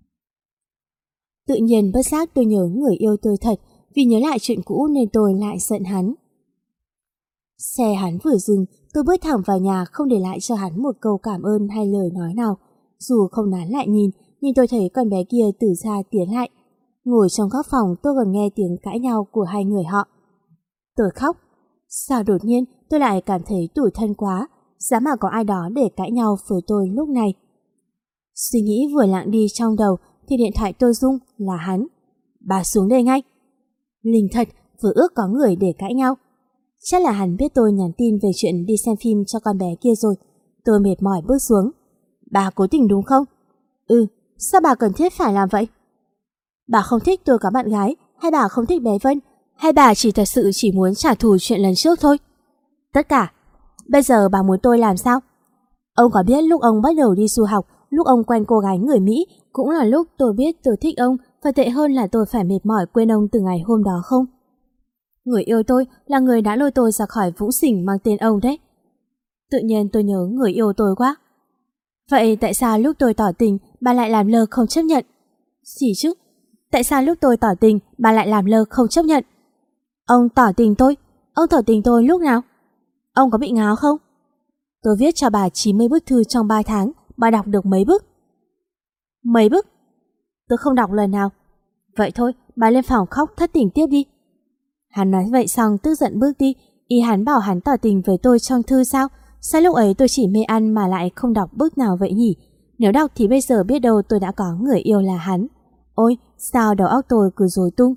Tự nhiên bất giác tôi nhớ người yêu tôi thật, vì nhớ lại chuyện cũ nên tôi lại giận hắn. Xe hắn vừa dừng, tôi bước thẳng vào nhà không để lại cho hắn một câu cảm ơn hay lời nói nào. Dù không nán lại nhìn, nhưng tôi thấy con bé kia từ xa tiến lại. Ngồi trong góc phòng tôi còn nghe tiếng cãi nhau của hai người họ. Tôi khóc. Sao đột nhiên tôi lại cảm thấy tủi thân quá, giá mà có ai đó để cãi nhau với tôi lúc này. Suy nghĩ vừa lặng đi trong đầu thì điện thoại tôi rung là hắn. Bà xuống đây ngay. Linh thật, vừa ước có người để cãi nhau. Chắc là hắn biết tôi nhắn tin về chuyện đi xem phim cho con bé kia rồi. Tôi mệt mỏi bước xuống. Bà cố tình đúng không? Ừ, sao bà cần thiết phải làm vậy? Bà không thích tôi có bạn gái, hay bà không thích bé Vân, hay bà chỉ thật sự chỉ muốn trả thù chuyện lần trước thôi? Tất cả. Bây giờ bà muốn tôi làm sao? Ông có biết lúc ông bắt đầu đi du học, lúc ông quen cô gái người Mỹ, cũng là lúc tôi biết tôi thích ông, và tệ hơn là tôi phải mệt mỏi quên ông từ ngày hôm đó không? Người yêu tôi là người đã lôi tôi ra khỏi vũng xỉn mang tên ông đấy. Tự nhiên tôi nhớ người yêu tôi quá. Vậy tại sao lúc tôi tỏ tình bà lại làm lơ không chấp nhận? Gì chứ? Tại sao lúc tôi tỏ tình bà lại làm lơ không chấp nhận? Ông tỏ tình tôi? Ông tỏ tình tôi lúc nào? Ông có bị ngáo không? Tôi viết cho bà chín mươi bức thư trong ba tháng, bà đọc được mấy bức? Mấy bức? Tôi không đọc lần nào. Vậy thôi, bà lên phòng khóc thất tình tiếp đi. Hắn nói vậy xong tức giận bước đi. Ý hắn bảo hắn tỏ tình với tôi trong thư sao? Sao lúc ấy tôi chỉ mê ăn mà lại không đọc bức nào vậy nhỉ? Nếu đọc thì bây giờ biết đâu tôi đã có người yêu là hắn. Ôi, sao đầu óc tôi cứ rối tung.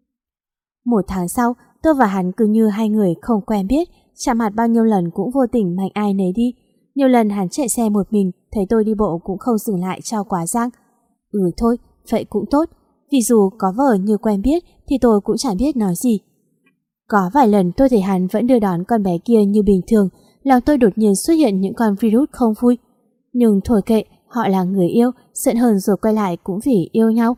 Một tháng sau, tôi và hắn cứ như hai người không quen biết, chạm mặt bao nhiêu lần cũng vô tình mạnh ai nấy đi. Nhiều lần hắn chạy xe một mình, thấy tôi đi bộ cũng không dừng lại cho quá giang. Ừ thôi, vậy cũng tốt. Vì dù có vợ như quen biết thì tôi cũng chẳng biết nói gì. Có vài lần tôi thấy hắn vẫn đưa đón con bé kia như bình thường, lòng tôi đột nhiên xuất hiện những con virus không vui. Nhưng thôi kệ, họ là người yêu, giận hờn rồi quay lại cũng vì yêu nhau.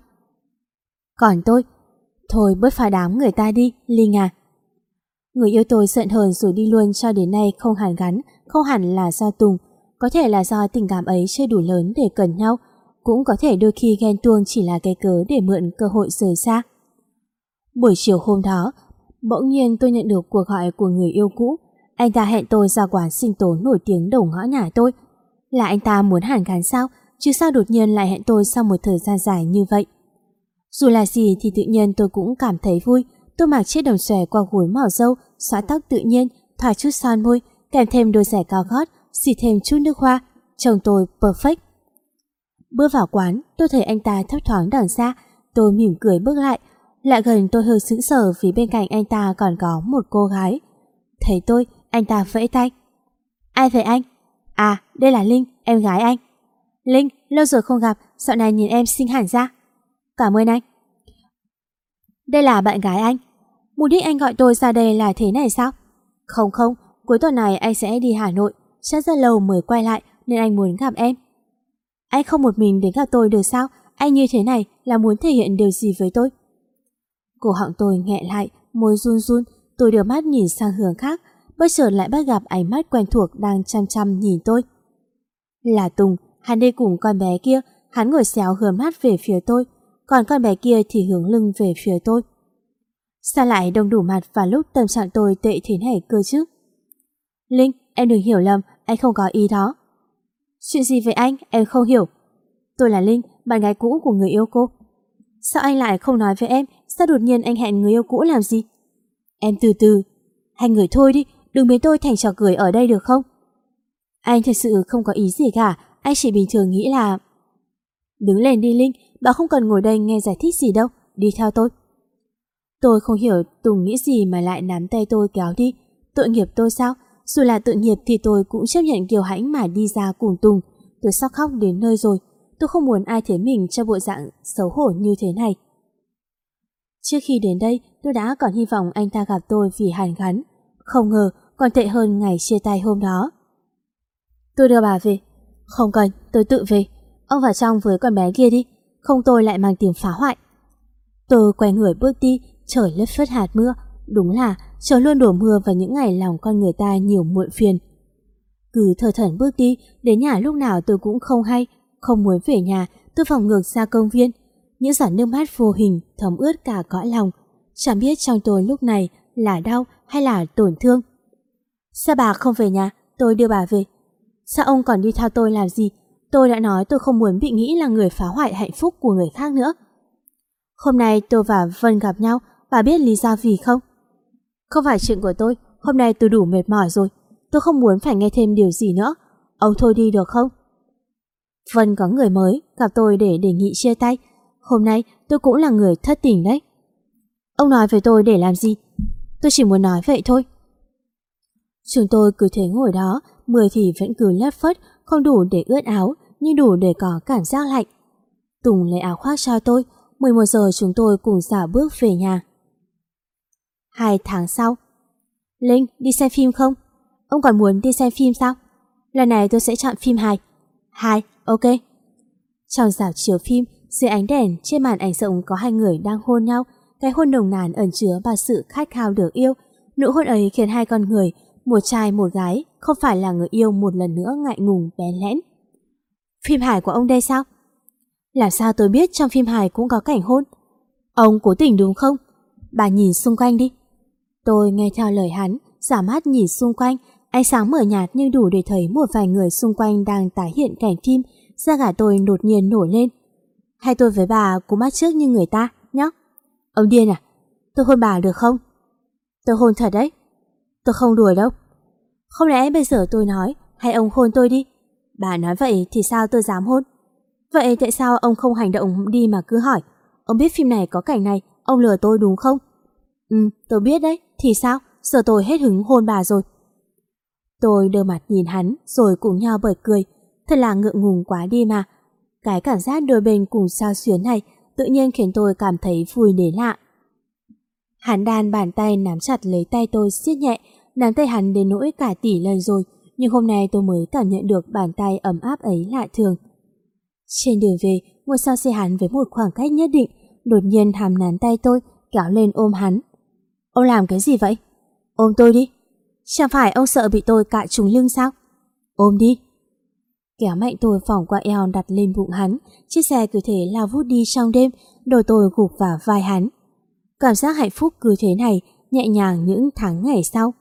Còn tôi, thôi bớt phá đám người ta đi, Linh à. Người yêu tôi giận hờn rồi đi luôn cho đến nay không hàn gắn, không hẳn là do Tùng. Có thể là do tình cảm ấy chưa đủ lớn để cần nhau, cũng có thể đôi khi ghen tuông chỉ là cái cớ để mượn cơ hội rời xa. Buổi chiều hôm đó, bỗng nhiên tôi nhận được cuộc gọi của người yêu cũ. Anh ta hẹn tôi ra quán sinh tố nổi tiếng đầu ngõ nhà tôi. Là anh ta muốn hàn gắn sao, chứ sao đột nhiên lại hẹn tôi sau một thời gian dài như vậy. Dù là gì thì tự nhiên tôi cũng cảm thấy vui. Tôi mặc chiếc đồng xòe qua gối màu râu, xõa tóc tự nhiên, thoa chút son môi, kèm thêm đôi giày cao gót, xịt thêm chút nước hoa, trông tôi perfect. Bước vào quán, tôi thấy anh ta thấp thoáng đằng xa, tôi mỉm cười bước lại. Lại gần tôi hơi sững sờ vì bên cạnh anh ta còn có một cô gái. Thấy tôi, anh ta vẫy tay. Ai vậy anh? À, đây là Linh, em gái anh. Linh, lâu rồi không gặp, dạo này nhìn em xinh hẳn ra. Cảm ơn anh. Đây là bạn gái anh. Mục đích anh gọi tôi ra đây là thế này sao? Không không, cuối tuần này anh sẽ đi Hà Nội, chắc rất lâu mới quay lại nên anh muốn gặp em. Anh không một mình đến gặp tôi được sao? Anh như thế này là muốn thể hiện điều gì với tôi? Cổ họng tôi nghẹn lại, môi run run, tôi đưa mắt nhìn sang hướng khác, bất chợt lại bắt gặp ánh mắt quen thuộc đang chăm chăm nhìn tôi. Là Tùng, hắn đi cùng con bé kia, hắn ngồi xéo hướng mắt về phía tôi, còn con bé kia thì hướng lưng về phía tôi. Sao lại đông đủ mặt vào lúc tâm trạng tôi tệ thế này cơ chứ? Linh, em đừng hiểu lầm, anh không có ý đó. Chuyện gì vậy anh, em không hiểu. Tôi là Linh, bạn gái cũ của người yêu cô. Sao anh lại không nói với em? Sao đột nhiên anh hẹn người yêu cũ làm gì? Em từ từ. Hai người thôi đi, đừng biến tôi thành trò cười ở đây được không? Anh thật sự không có ý gì cả, anh chỉ bình thường nghĩ là... Đứng lên đi Linh, bà không cần ngồi đây nghe giải thích gì đâu, đi theo tôi. Tôi không hiểu Tùng nghĩ gì mà lại nắm tay tôi kéo đi. Tội nghiệp tôi sao? Dù là tội nghiệp thì tôi cũng chấp nhận kiêu hãnh mà đi ra cùng Tùng. Tôi sắp khóc đến nơi rồi. Tôi không muốn ai thấy mình trong bộ dạng xấu hổ như thế này. Trước khi đến đây, tôi đã còn hy vọng anh ta gặp tôi vì hàn gắn. Không ngờ còn tệ hơn ngày chia tay hôm đó. Tôi đưa bà về. Không cần, tôi tự về. Ông vào trong với con bé kia đi, không tôi lại mang tiếng phá hoại. Tôi quay người bước đi, trời lất phất hạt mưa. Đúng là trời luôn đổ mưa vào những ngày lòng con người ta nhiều muộn phiền. Cứ thờ thẫn bước đi, đến nhà lúc nào tôi cũng không hay. Không muốn về nhà, tôi vòng ngược ra công viên. Những giọt nước mắt vô hình thấm ướt cả cõi lòng. Chẳng biết trong tôi lúc này là đau hay là tổn thương. Sao bà không về nhà, tôi đưa bà về. Sao ông còn đi theo tôi làm gì? Tôi đã nói tôi không muốn bị nghĩ là người phá hoại hạnh phúc của người khác nữa. Hôm nay tôi và Vân gặp nhau, bà biết lý do vì không? Không phải chuyện của tôi, hôm nay tôi đủ mệt mỏi rồi. Tôi không muốn phải nghe thêm điều gì nữa. Ông thôi đi được không? Vân có người mới, gặp tôi để đề nghị chia tay. Hôm nay tôi cũng là người thất tình đấy. Ông nói với tôi để làm gì? Tôi chỉ muốn nói vậy thôi. Chúng tôi cứ thế ngồi đó, mưa thì vẫn cứ lất phất, không đủ để ướt áo, nhưng đủ để có cảm giác lạnh. Tùng lấy áo khoác cho tôi, mười một giờ chúng tôi cùng dạo bước về nhà. Hai tháng sau. Linh, đi xem phim không? Ông còn muốn đi xem phim sao? Lần này tôi sẽ chọn phim hài. Hài, ok. Trong rạp chiếu phim, dưới ánh đèn, trên màn ảnh rộng có hai người đang hôn nhau, cái hôn nồng nàn ẩn chứa bao sự khát khao được yêu. Nụ hôn ấy khiến hai con người, một trai một gái, không phải là người yêu một lần nữa ngại ngùng bén lẽn. Phim hài của ông đây sao? Làm sao tôi biết trong phim hài cũng có cảnh hôn? Ông cố tình đúng không? Bà nhìn xung quanh đi. Tôi nghe theo lời hắn, giả mắt nhìn xung quanh. Ánh sáng mờ nhạt nhưng đủ để thấy một vài người xung quanh đang tái hiện cảnh phim. Da gà tôi đột nhiên nổi lên. Hay tôi với bà cũng bắt chước như người ta, nhóc. Ông điên à? Tôi hôn bà được không? Tôi hôn thật đấy. Tôi không đùa đâu. Không lẽ bây giờ tôi nói, hay ông hôn tôi đi? Bà nói vậy thì sao tôi dám hôn? Vậy tại sao ông không hành động đi mà cứ hỏi? Ông biết phim này có cảnh này, ông lừa tôi đúng không? Ừ, tôi biết đấy, thì sao? Giờ tôi hết hứng hôn bà rồi. Tôi đưa mặt nhìn hắn rồi cùng nhau bật cười. Thật là ngượng ngùng quá đi mà. Cái cảm giác đôi bên cùng sao xuyến này tự nhiên khiến tôi cảm thấy vui đến lạ. Hắn đan bàn tay nắm chặt lấy tay tôi siết nhẹ, nắm tay hắn đến nỗi cả tỷ lần rồi, nhưng hôm nay tôi mới cảm nhận được bàn tay ấm áp ấy lạ thường. Trên đường về, ngồi sau xe hắn với một khoảng cách nhất định, đột nhiên hắn nắm tay tôi, kéo lên ôm hắn. Ông làm cái gì vậy? Ôm tôi đi. Chẳng phải ông sợ bị tôi cạ trúng lưng sao? Ôm đi. Kéo mạnh tôi vòng qua eo đặt lên bụng hắn, chiếc xe cứ thế lao vút đi trong đêm, đầu tôi gục vào vai hắn. Cảm giác hạnh phúc cứ thế này, nhẹ nhàng những tháng ngày sau.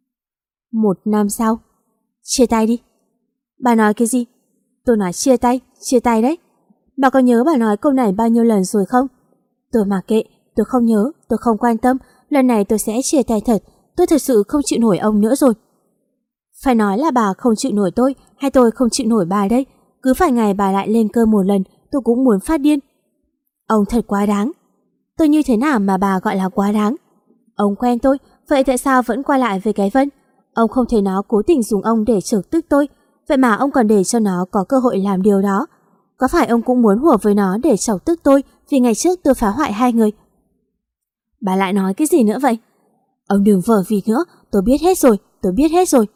Một năm sau. Chia tay đi. Bà nói cái gì? Tôi nói chia tay, chia tay đấy. Bà có nhớ bà nói câu này bao nhiêu lần rồi không? Tôi mặc kệ, tôi không nhớ, tôi không quan tâm. Lần này tôi sẽ chia tay thật. Tôi thật sự không chịu nổi ông nữa rồi. Phải nói là bà không chịu nổi tôi, hay tôi không chịu nổi bà đây? Cứ phải ngày bà lại lên cơn một lần, tôi cũng muốn phát điên. Ông thật quá đáng. Tôi như thế nào mà bà gọi là quá đáng? Ông quen tôi, vậy tại sao vẫn quay lại với cái Vân? Ông không thấy nó cố tình dùng ông để chọc tức tôi, vậy mà ông còn để cho nó có cơ hội làm điều đó. Có phải ông cũng muốn hùa với nó để chọc tức tôi vì ngày trước tôi phá hoại hai người? Bà lại nói cái gì nữa vậy? Ông đừng vờ vì nữa, tôi biết hết rồi, tôi biết hết rồi.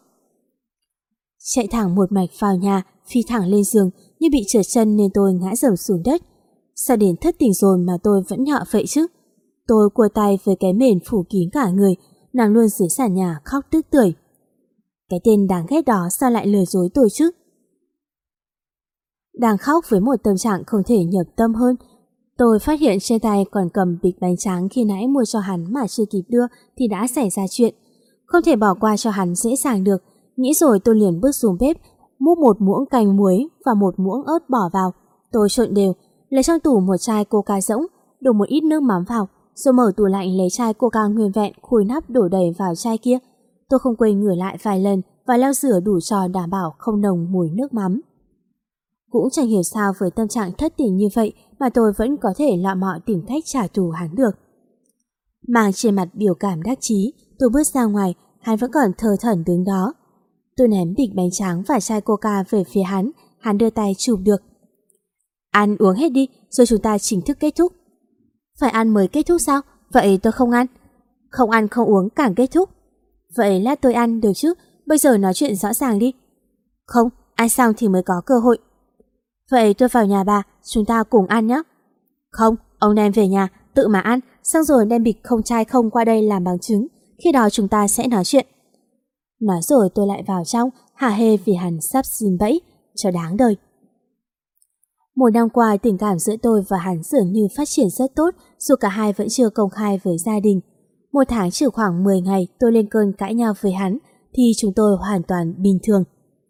Chạy thẳng một mạch vào nhà, phi thẳng lên giường, nhưng bị trượt chân nên tôi ngã rầm xuống đất. Sao đến thất tình rồi mà tôi vẫn nhọ vậy chứ? Tôi cua tay với cái mền phủ kín cả người, nằm luôn dưới sàn nhà khóc tức tưởi. Cái tên đáng ghét đó sao lại lừa dối tôi chứ? Đang khóc với một tâm trạng không thể nhập tâm hơn, tôi phát hiện trên tay còn cầm bịch bánh tráng khi nãy mua cho hắn mà chưa kịp đưa thì đã xảy ra chuyện. Không thể bỏ qua cho hắn dễ dàng được. Nghĩ rồi tôi liền bước xuống bếp, múc một muỗng canh muối và một muỗng ớt bỏ vào. Tôi trộn đều, lấy trong tủ một chai coca rỗng, đổ một ít nước mắm vào, rồi mở tủ lạnh lấy chai coca nguyên vẹn, khui nắp đổ đầy vào chai kia. Tôi không quên ngửa lại vài lần và lau rửa đủ trò đảm bảo không nồng mùi nước mắm. Cũng chẳng hiểu sao với tâm trạng thất tình như vậy mà tôi vẫn có thể lọ mọ tìm cách trả thù hắn được. Mang trên mặt biểu cảm đắc chí, tôi bước ra ngoài, hắn vẫn còn thờ thẩn đứng đó. Tôi ném bịch bánh tráng và chai coca về phía hắn, hắn đưa tay chụp được. Ăn uống hết đi, rồi chúng ta chính thức kết thúc. Phải ăn mới kết thúc sao? Vậy tôi không ăn. Không ăn không uống càng kết thúc. Vậy lát tôi ăn được chứ, bây giờ nói chuyện rõ ràng đi. Không, ăn xong thì mới có cơ hội. Vậy tôi vào nhà bà, chúng ta cùng ăn nhé. Không, ông đem về nhà, tự mà ăn, xong rồi đem bịch không chai không qua đây làm bằng chứng, khi đó chúng ta sẽ nói chuyện. Nói rồi tôi lại vào trong, hả hê vì hắn sắp xin bẫy, cho đáng đời. Một năm qua tình cảm giữa tôi và hắn dường như phát triển rất tốt, dù cả hai vẫn chưa công khai với gia đình. Một tháng chỉ khoảng mười ngày tôi lên cơn cãi nhau với hắn, thì chúng tôi hoàn toàn bình thường.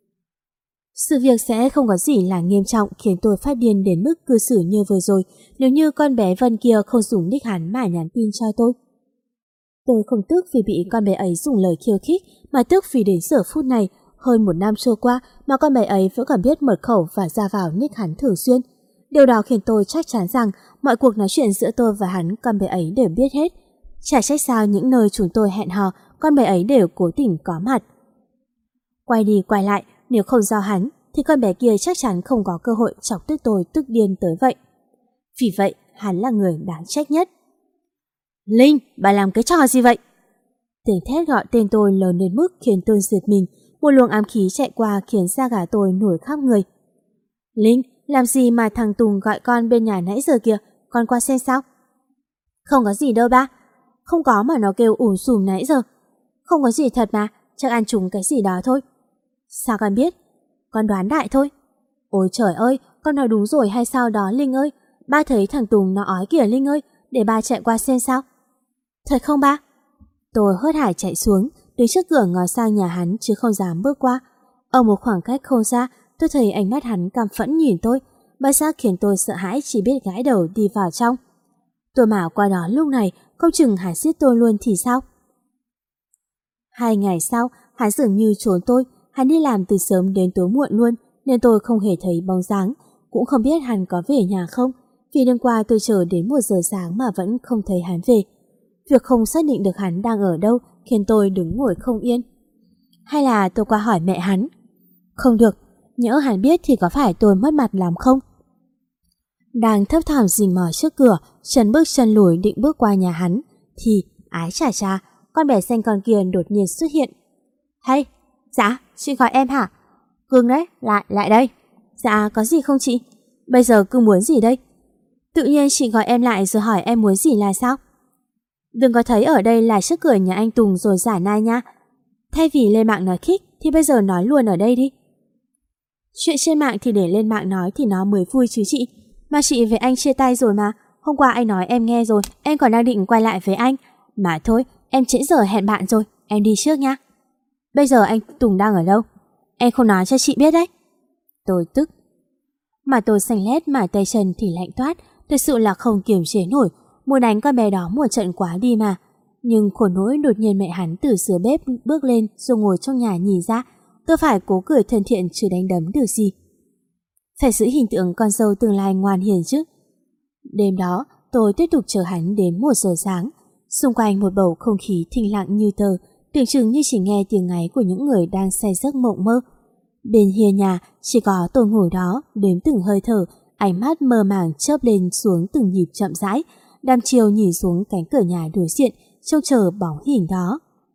Sự việc sẽ không có gì là nghiêm trọng khiến tôi phát điên đến mức cư xử như vừa rồi nếu như con bé Vân kia không dùng nick hắn mà nhắn tin cho tôi. Tôi không tức vì bị con bé ấy dùng lời khiêu khích, mà tức vì đến giờ phút này, hơn một năm trôi qua mà con bé ấy vẫn còn biết mật khẩu và ra vào nick hắn thường xuyên. Điều đó khiến tôi chắc chắn rằng mọi cuộc nói chuyện giữa tôi và hắn con bé ấy đều biết hết. Chả trách sao những nơi chúng tôi hẹn hò, con bé ấy đều cố tình có mặt. Quay đi quay lại, nếu không giao hắn thì con bé kia chắc chắn không có cơ hội chọc tức tôi tức điên tới vậy. Vì vậy, hắn là người đáng trách nhất. Linh, bà làm cái trò gì vậy? Tiếng thét gọi tên tôi lớn đến mức khiến tôi giật mình, một luồng ám khí chạy qua khiến da gà tôi nổi khắp người. Linh, làm gì mà thằng Tùng gọi con bên nhà nãy giờ kìa, con qua xem sao? Không có gì đâu ba. Không có mà nó kêu ủm sùm nãy giờ. Không có gì thật mà, chắc ăn trúng cái gì đó thôi. Sao con biết? Con đoán đại thôi. Ôi trời ơi, con nói đúng rồi hay sao đó Linh ơi? Ba thấy thằng Tùng nó ói kìa Linh ơi, để ba chạy qua xem sao. Thật không ba? Tôi hớt hải chạy xuống, đứng trước cửa ngó sang nhà hắn chứ không dám bước qua. Ở một khoảng cách không xa, tôi thấy ánh mắt hắn căm phẫn nhìn tôi, bất giác khiến tôi sợ hãi chỉ biết gãi đầu đi vào trong. Tôi mà qua đó lúc này, không chừng hắn giết tôi luôn thì sao? Hai ngày sau, hắn dường như trốn tôi, hắn đi làm từ sớm đến tối muộn luôn, nên tôi không hề thấy bóng dáng, cũng không biết hắn có về nhà không, vì đêm qua tôi chờ đến một giờ sáng mà vẫn không thấy hắn về. Việc không xác định được hắn đang ở đâu khiến tôi đứng ngồi không yên. Hay là tôi qua hỏi mẹ hắn? Không được, nhỡ hắn biết thì có phải tôi mất mặt lắm không? Đang thấp thỏm rình mò trước cửa, chân bước chân lùi định bước qua nhà hắn, thì ái chà chà, con bé xanh con kia đột nhiên xuất hiện. Hay, dạ, chị gọi em hả? Cưng đấy, lại, lại đây. Dạ, có gì không chị? Bây giờ cứ muốn gì đây? Tự nhiên chị gọi em lại rồi hỏi em muốn gì là sao? Đừng có thấy ở đây là trước cửa nhà anh Tùng rồi giả nai nha. Thay vì lên mạng nói khích thì bây giờ nói luôn ở đây đi. Chuyện trên mạng thì để lên mạng nói thì nó mới vui chứ chị. Mà chị với anh chia tay rồi mà. Hôm qua anh nói em nghe rồi, em còn đang định quay lại với anh. Mà thôi, em trễ giờ hẹn bạn rồi, em đi trước nha. Bây giờ anh Tùng đang ở đâu? Em không nói cho chị biết đấy. Tôi tức. Mà tôi xanh lét mà tay chân thì lạnh toát, thật sự là không kiềm chế nổi, muốn đánh con bé đó một trận quá đi mà. Nhưng khổ nỗi đột nhiên mẹ hắn từ dưới bếp bước lên rồi ngồi trong nhà nhìn ra, tôi phải cố cười thân thiện chứ đánh đấm được gì. Phải giữ hình tượng con dâu tương lai ngoan hiền chứ. Đêm đó tôi tiếp tục chờ hắn đến một giờ sáng. Xung quanh một bầu không khí thinh lặng như tờ, tưởng chừng như chỉ nghe tiếng ngáy của những người đang say giấc mộng mơ. Bên hiên nhà chỉ có tôi ngồi đó, đếm từng hơi thở, ánh mắt mơ màng chớp lên xuống từng nhịp chậm rãi, đăm chiều nhìn xuống cánh cửa nhà đối diện, trông chờ bóng hình đó.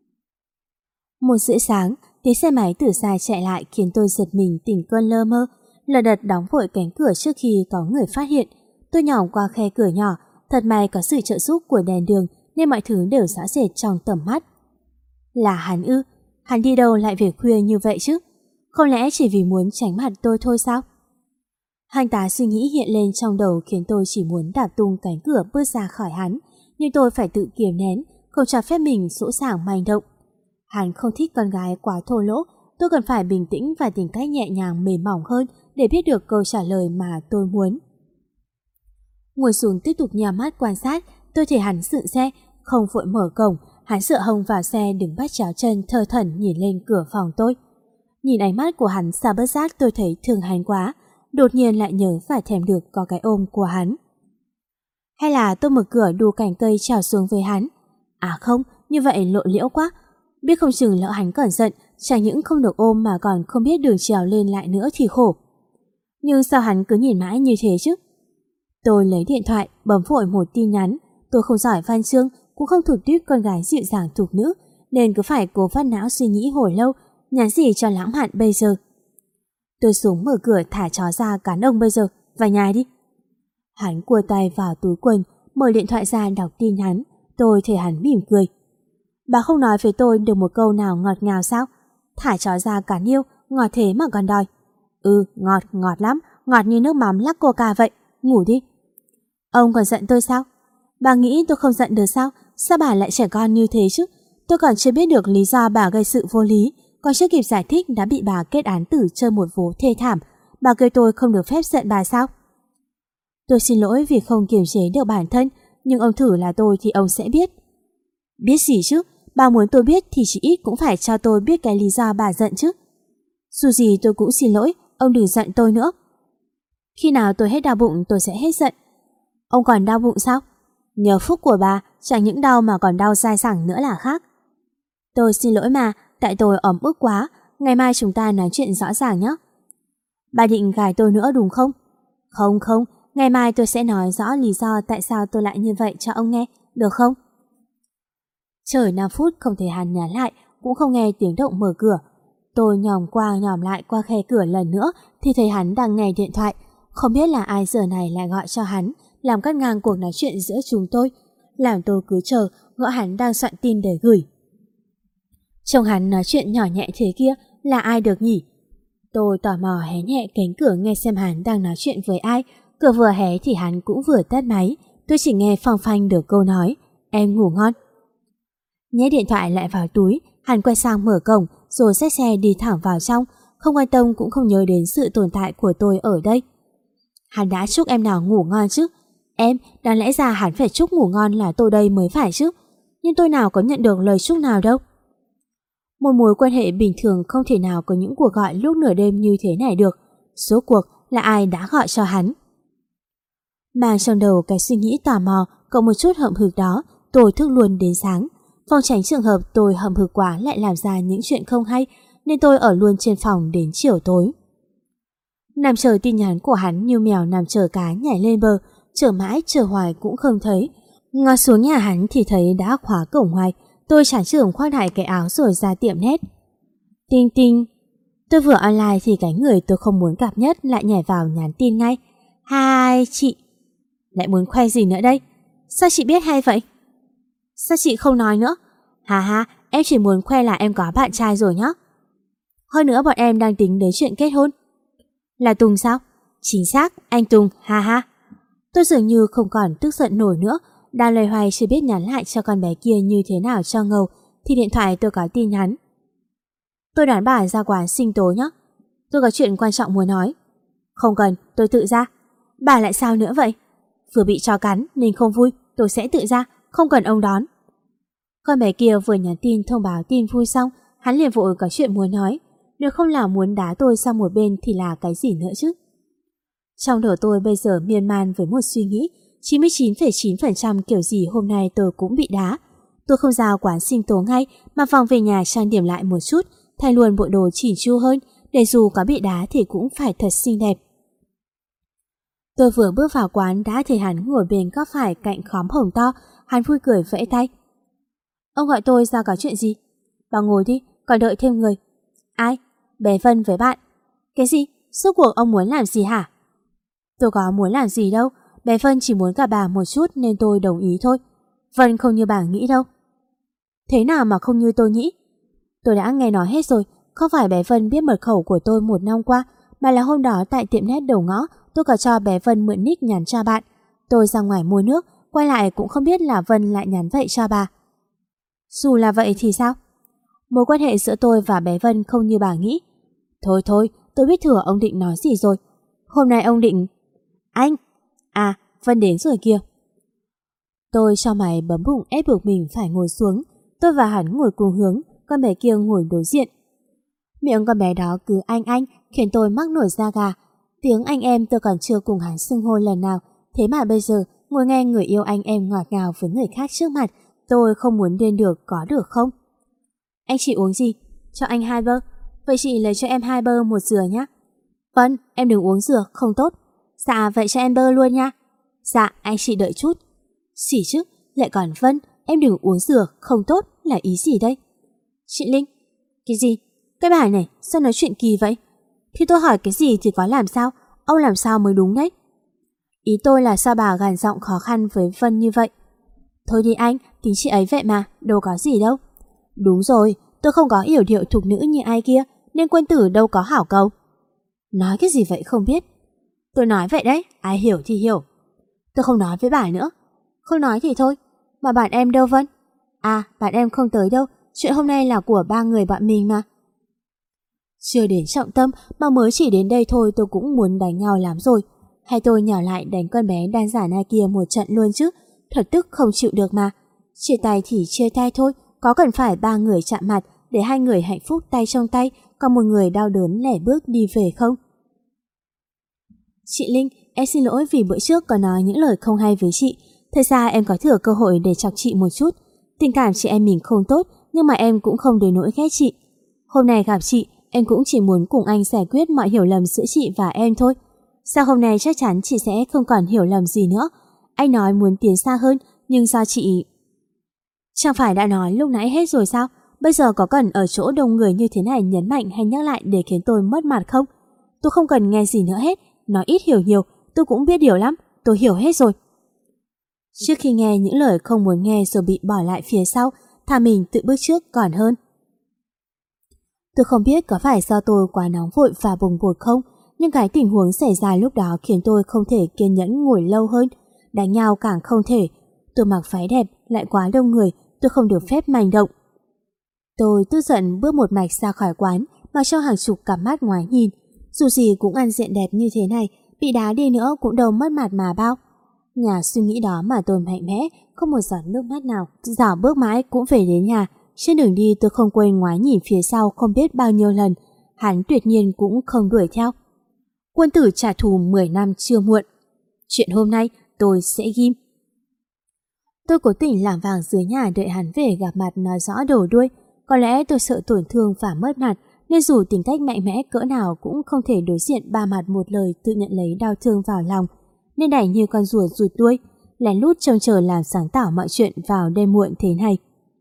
Một rưỡi sáng, tiếng xe máy từ xa chạy lại khiến tôi giật mình tỉnh cơn lơ mơ, lật đật đóng vội cánh cửa trước khi có người phát hiện. Tôi nhỏng qua khe cửa nhỏ, thật may có sự trợ giúp của đèn đường nên mọi thứ đều rõ rệt trong tầm mắt. Là hắn ư? Hắn đi đâu lại về khuya như vậy chứ? Không lẽ chỉ vì muốn tránh mặt tôi thôi sao? Hàng tá suy nghĩ hiện lên trong đầu khiến tôi chỉ muốn đạp tung cánh cửa bước ra khỏi hắn, nhưng tôi phải tự kiềm nén, không cho phép mình sỗ sàng manh động. Hắn không thích con gái quá thô lỗ, tôi cần phải bình tĩnh và tìm cách nhẹ nhàng mềm mỏng hơn để biết được câu trả lời mà tôi muốn. Ngồi xuống tiếp tục nhắm mắt quan sát, tôi thấy hắn dựng xe, không vội mở cổng, hắn dựa hông vào xe đứng bắt chéo chân thơ thẩn nhìn lên cửa phòng tôi. Nhìn ánh mắt của hắn sao bất giác tôi thấy thương hắn quá, đột nhiên lại nhớ phải thèm được có cái ôm của hắn. Hay là tôi mở cửa đu cành cây trèo xuống với hắn? À không, như vậy lộ liễu quá. Biết không chừng lỡ hắn cẩn giận, chẳng những không được ôm mà còn không biết đường trèo lên lại nữa thì khổ. Nhưng sao hắn cứ nhìn mãi như thế chứ? Tôi lấy điện thoại, bấm vội một tin nhắn. Tôi không giỏi văn chương, cũng không thuộc tuyết con gái dịu dàng thục nữ, nên cứ phải cố vắt não suy nghĩ hồi lâu, nhắn gì cho lãng mạn bây giờ. Tôi xuống mở cửa thả chó ra cắn ông bây giờ, vào nhà đi. Hắn cua tay vào túi quần, mở điện thoại ra đọc tin nhắn. Tôi thấy hắn mỉm cười. Bà không nói với tôi được một câu nào ngọt ngào sao? Thả chó ra cắn yêu, ngọt thế mà còn đòi. Ừ, ngọt, ngọt lắm, ngọt như nước mắm lắc coca vậy, ngủ đi. Ông còn giận tôi sao? Bà nghĩ tôi không giận được sao? Sao bà lại trẻ con như thế chứ? Tôi còn chưa biết được lý do bà gây sự vô lý, còn chưa kịp giải thích đã bị bà kết án tử chơi một vố thê thảm. Bà kêu tôi không được phép giận bà sao? Tôi xin lỗi vì không kiềm chế được bản thân, nhưng ông thử là tôi thì ông sẽ biết. Biết gì chứ? Bà muốn tôi biết thì chỉ ít cũng phải cho tôi biết cái lý do bà giận chứ. Dù gì tôi cũng xin lỗi, ông đừng giận tôi nữa. Khi nào tôi hết đau bụng tôi sẽ hết giận. Ông còn đau bụng sao? Nhờ phúc của bà, chẳng những đau mà còn đau dai dẳng nữa là khác. Tôi xin lỗi mà, tại tôi ấm ức quá, ngày mai chúng ta nói chuyện rõ ràng nhé. Bà định gài tôi nữa đúng không? Không không, ngày mai tôi sẽ nói rõ lý do tại sao tôi lại như vậy cho ông nghe, được không? Chờ năm phút không thấy hắn nhắn lại, cũng không nghe tiếng động mở cửa. Tôi nhòm qua nhòm lại qua khe cửa lần nữa thì thấy hắn đang nghe điện thoại. Không biết là ai giờ này lại gọi cho hắn, làm cắt ngang cuộc nói chuyện giữa chúng tôi. làm tôi cứ chờ gõ hắn đang soạn tin để gửi. Trông hắn nói chuyện nhỏ nhẹ thế kia là ai được nhỉ? Tôi tò mò hé nhẹ cánh cửa nghe xem hắn đang nói chuyện với ai. Cửa vừa hé thì hắn cũng vừa tắt máy. Tôi chỉ nghe phang phanh được câu nói em ngủ ngon. Nhét điện thoại lại vào túi, hắn quay sang mở cổng rồi xách xe đi thẳng vào trong, không quan tâm cũng không nhớ đến sự tồn tại của tôi ở đây. Hắn đã chúc em nào ngủ ngon chứ? Em, đáng lẽ ra hắn phải chúc ngủ ngon là tôi đây mới phải chứ. Nhưng tôi nào có nhận được lời chúc nào đâu. Một mối quan hệ bình thường không thể nào có những cuộc gọi lúc nửa đêm như thế này được. Số cuộc là ai đã gọi cho hắn? Mang trong đầu cái suy nghĩ tò mò cộng một chút hậm hực đó, tôi thức luôn đến sáng. Phòng tránh trường hợp tôi hậm hực quá lại làm ra những chuyện không hay, nên tôi ở luôn trên phòng đến chiều tối. Nằm chờ tin nhắn của hắn như mèo nằm chờ cá nhảy lên bờ, chờ mãi chờ hoài cũng không thấy. Ngó xuống nhà hắn thì thấy đã khóa cổng ngoài. Tôi chán chường khoác lại cái áo rồi ra tiệm nét. Tinh tinh. Tôi vừa online thì cái người tôi không muốn gặp nhất lại nhảy vào nhắn tin ngay. Hai chị. Lại muốn khoe gì nữa đây? Sao chị biết hay vậy? Sao chị không nói nữa? Hà ha, em chỉ muốn khoe là em có bạn trai rồi nhá. Hơn nữa bọn em đang tính đến chuyện kết hôn. Là Tùng sao? Chính xác, anh Tùng, ha ha. Tôi dường như không còn tức giận nổi nữa. Đang loay hoay chưa biết nhắn lại cho con bé kia như thế nào cho ngầu thì điện thoại tôi có tin nhắn. Tôi đoán bà ra quán sinh tố nhé. Tôi có chuyện quan trọng muốn nói. Không cần, tôi tự ra. Bà lại sao nữa vậy? Vừa bị chó cắn nên không vui, tôi sẽ tự ra, không cần ông đón. Con bé kia vừa nhắn tin thông báo tin vui xong, hắn liền vội có chuyện muốn nói. Nếu không là muốn đá tôi sang một bên thì là cái gì nữa chứ? Trong đầu tôi bây giờ miên man với một suy nghĩ, chín mươi chín phẩy chín phần trăm kiểu gì hôm nay tôi cũng bị đá. Tôi không ra quán sinh tố ngay mà vòng về nhà trang điểm lại một chút, thay luôn bộ đồ chỉn chu hơn, để dù có bị đá thì cũng phải thật xinh đẹp. Tôi vừa bước vào quán đã thấy hắn ngồi bên góc phải cạnh khóm hồng to. Hắn vui cười vẫy tay. Ông gọi tôi ra có chuyện gì? Bà ngồi đi, còn đợi thêm người. Ai? Bé Vân với bạn. Cái gì? Suốt cuộc ông muốn làm gì hả? Tôi có muốn làm gì đâu. Bé Vân chỉ muốn gặp bà một chút nên tôi đồng ý thôi. Vân không như bà nghĩ đâu. Thế nào mà không như tôi nghĩ? Tôi đã nghe nói hết rồi. Không phải bé Vân biết mật khẩu của tôi một năm qua, mà là hôm đó tại tiệm nét đầu ngõ tôi có cho bé Vân mượn nick nhắn cho bạn. Tôi ra ngoài mua nước, quay lại cũng không biết là Vân lại nhắn vậy cho bà. Dù là vậy thì sao? Mối quan hệ giữa tôi và bé Vân không như bà nghĩ. Thôi thôi, tôi biết thừa ông định nói gì rồi. Hôm nay ông định... Anh! À, Vân đến rồi kìa. Tôi cho mày bấm bụng ép buộc mình phải ngồi xuống. Tôi và hắn ngồi cùng hướng, con bé kia ngồi đối diện. Miệng con bé đó cứ anh anh khiến tôi mắc nổi da gà. Tiếng anh em tôi còn chưa cùng hắn xưng hô lần nào, thế mà bây giờ ngồi nghe người yêu anh em ngọt ngào với người khác trước mặt, tôi không muốn điên được, có được không? Anh chị uống gì? Cho anh hai bơ. Vậy chị lấy cho em hai bơ một dừa nhé. Vâng, em đừng uống dừa, không tốt. Dạ, vậy cho em bơ luôn nha. Dạ, anh chị đợi chút. Xỉ chứ, lại còn Vân, em đừng uống dừa, không tốt là ý gì đây? Chị Linh, cái gì? Cái bài này sao nói chuyện kỳ vậy? Thì tôi hỏi cái gì thì có làm sao, ông làm sao mới đúng đấy. Ý tôi là sao bà gằn giọng khó khăn với Vân như vậy? Thôi đi anh, tính chị ấy vậy mà, đâu có gì đâu. Đúng rồi, tôi không có yểu điệu thục nữ như ai kia, nên quân tử đâu có hảo cầu. Nói cái gì vậy không biết. Tôi nói vậy đấy, ai hiểu thì hiểu. Tôi không nói với bà nữa. Không nói thì thôi. Mà bạn em đâu Vân? À, bạn em không tới đâu, chuyện hôm nay là của ba người bọn mình mà. Chưa đến trọng tâm mà mới chỉ đến đây thôi tôi cũng muốn đánh nhau lắm rồi. Hay tôi nhào lại đánh con bé đan giả này kia một trận luôn chứ. Thật tức không chịu được mà. Chia tay thì chia tay thôi, có cần phải ba người chạm mặt để hai người hạnh phúc tay trong tay, còn một người đau đớn lẻ bước đi về không? Chị Linh, em xin lỗi vì bữa trước có nói những lời không hay với chị. Thật ra em có thừa cơ hội để chọc chị một chút. Tình cảm chị em mình không tốt, nhưng mà em cũng không đến nỗi ghét chị. Hôm nay gặp chị, em cũng chỉ muốn cùng anh giải quyết mọi hiểu lầm giữa chị và em thôi. Sau hôm nay chắc chắn chị sẽ không còn hiểu lầm gì nữa. Anh nói muốn tiến xa hơn, nhưng sao chị... Chẳng phải đã nói lúc nãy hết rồi sao? Bây giờ có cần ở chỗ đông người như thế này nhấn mạnh hay nhắc lại để khiến tôi mất mặt không? Tôi không cần nghe gì nữa hết. Nói ít hiểu nhiều, tôi cũng biết điều lắm. Tôi hiểu hết rồi. Trước khi nghe những lời không muốn nghe rồi bị bỏ lại phía sau, thà mình tự bước trước còn hơn. Tôi không biết có phải do tôi quá nóng vội và bồng bột không, nhưng cái tình huống xảy ra lúc đó khiến tôi không thể kiên nhẫn ngồi lâu hơn, đánh nhau càng không thể. Tôi mặc váy đẹp, lại quá đông người, tôi không được phép manh động. Tôi tức giận bước một mạch ra khỏi quán, mà cho hàng chục cặp mắt ngoái nhìn. Dù gì cũng ăn diện đẹp như thế này, bị đá đi nữa cũng đâu mất mặt mà bao. Nhà suy nghĩ đó mà tôi mạnh mẽ, không một giọt nước mắt nào. Dạo bước mãi cũng về đến nhà. Trên đường đi tôi không quên ngoái nhìn phía sau không biết bao nhiêu lần. Hắn tuyệt nhiên cũng không đuổi theo. Quân tử trả thù mười năm chưa muộn. Chuyện hôm nay tôi sẽ ghim. Tôi cố tình lảng vàng dưới nhà đợi hắn về gặp mặt nói rõ đầu đuôi. Có lẽ tôi sợ tổn thương và mất mặt, nên dù tính cách mạnh mẽ cỡ nào cũng không thể đối diện ba mặt một lời tự nhận lấy đau thương vào lòng, nên đành như con rùa rụt đuôi, lén lút trông chờ làm sáng tỏ mọi chuyện vào đêm muộn thế này.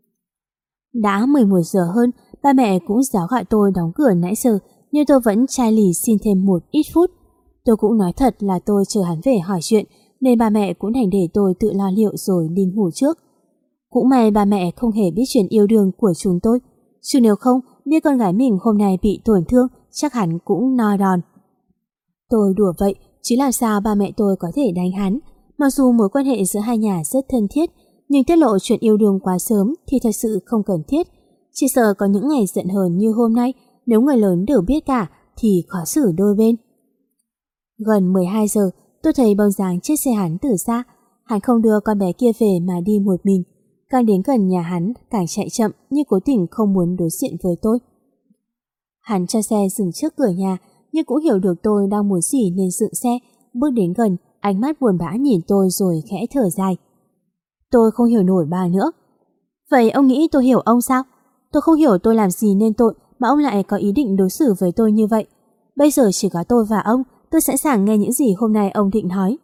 Đã mười một giờ hơn, ba mẹ cũng giáo gọi tôi đóng cửa nãy giờ, nhưng tôi vẫn chai lì xin thêm một ít phút. Tôi cũng nói thật là tôi chờ hắn về hỏi chuyện, nên ba mẹ cũng đành để tôi tự lo liệu rồi đi ngủ trước. Cũng may ba mẹ không hề biết chuyện yêu đương của chúng tôi, chứ nếu không, biết con gái mình hôm nay bị tổn thương, chắc hẳn cũng no đòn. Tôi đùa vậy, chứ làm sao ba mẹ tôi có thể đánh hắn. Mặc dù mối quan hệ giữa hai nhà rất thân thiết, nhưng tiết lộ chuyện yêu đương quá sớm thì thật sự không cần thiết. Chỉ sợ có những ngày giận hờn như hôm nay, nếu người lớn đều biết cả thì khó xử đôi bên. Gần mười hai giờ, tôi thấy bóng dáng chiếc xe hắn từ xa. Hắn không đưa con bé kia về mà đi một mình. Càng đến gần nhà hắn càng chạy chậm, như cố tình không muốn đối diện với tôi. Hắn cho xe dừng trước cửa nhà, nhưng cũng hiểu được tôi đang muốn gì nên dựng xe. Bước đến gần, ánh mắt buồn bã nhìn tôi rồi khẽ thở dài. Tôi không hiểu nổi bà nữa. Vậy ông nghĩ tôi hiểu ông sao? Tôi không hiểu tôi làm gì nên tội mà ông lại có ý định đối xử với tôi như vậy. Bây giờ chỉ có tôi và ông, tôi sẵn sàng nghe những gì hôm nay ông định nói.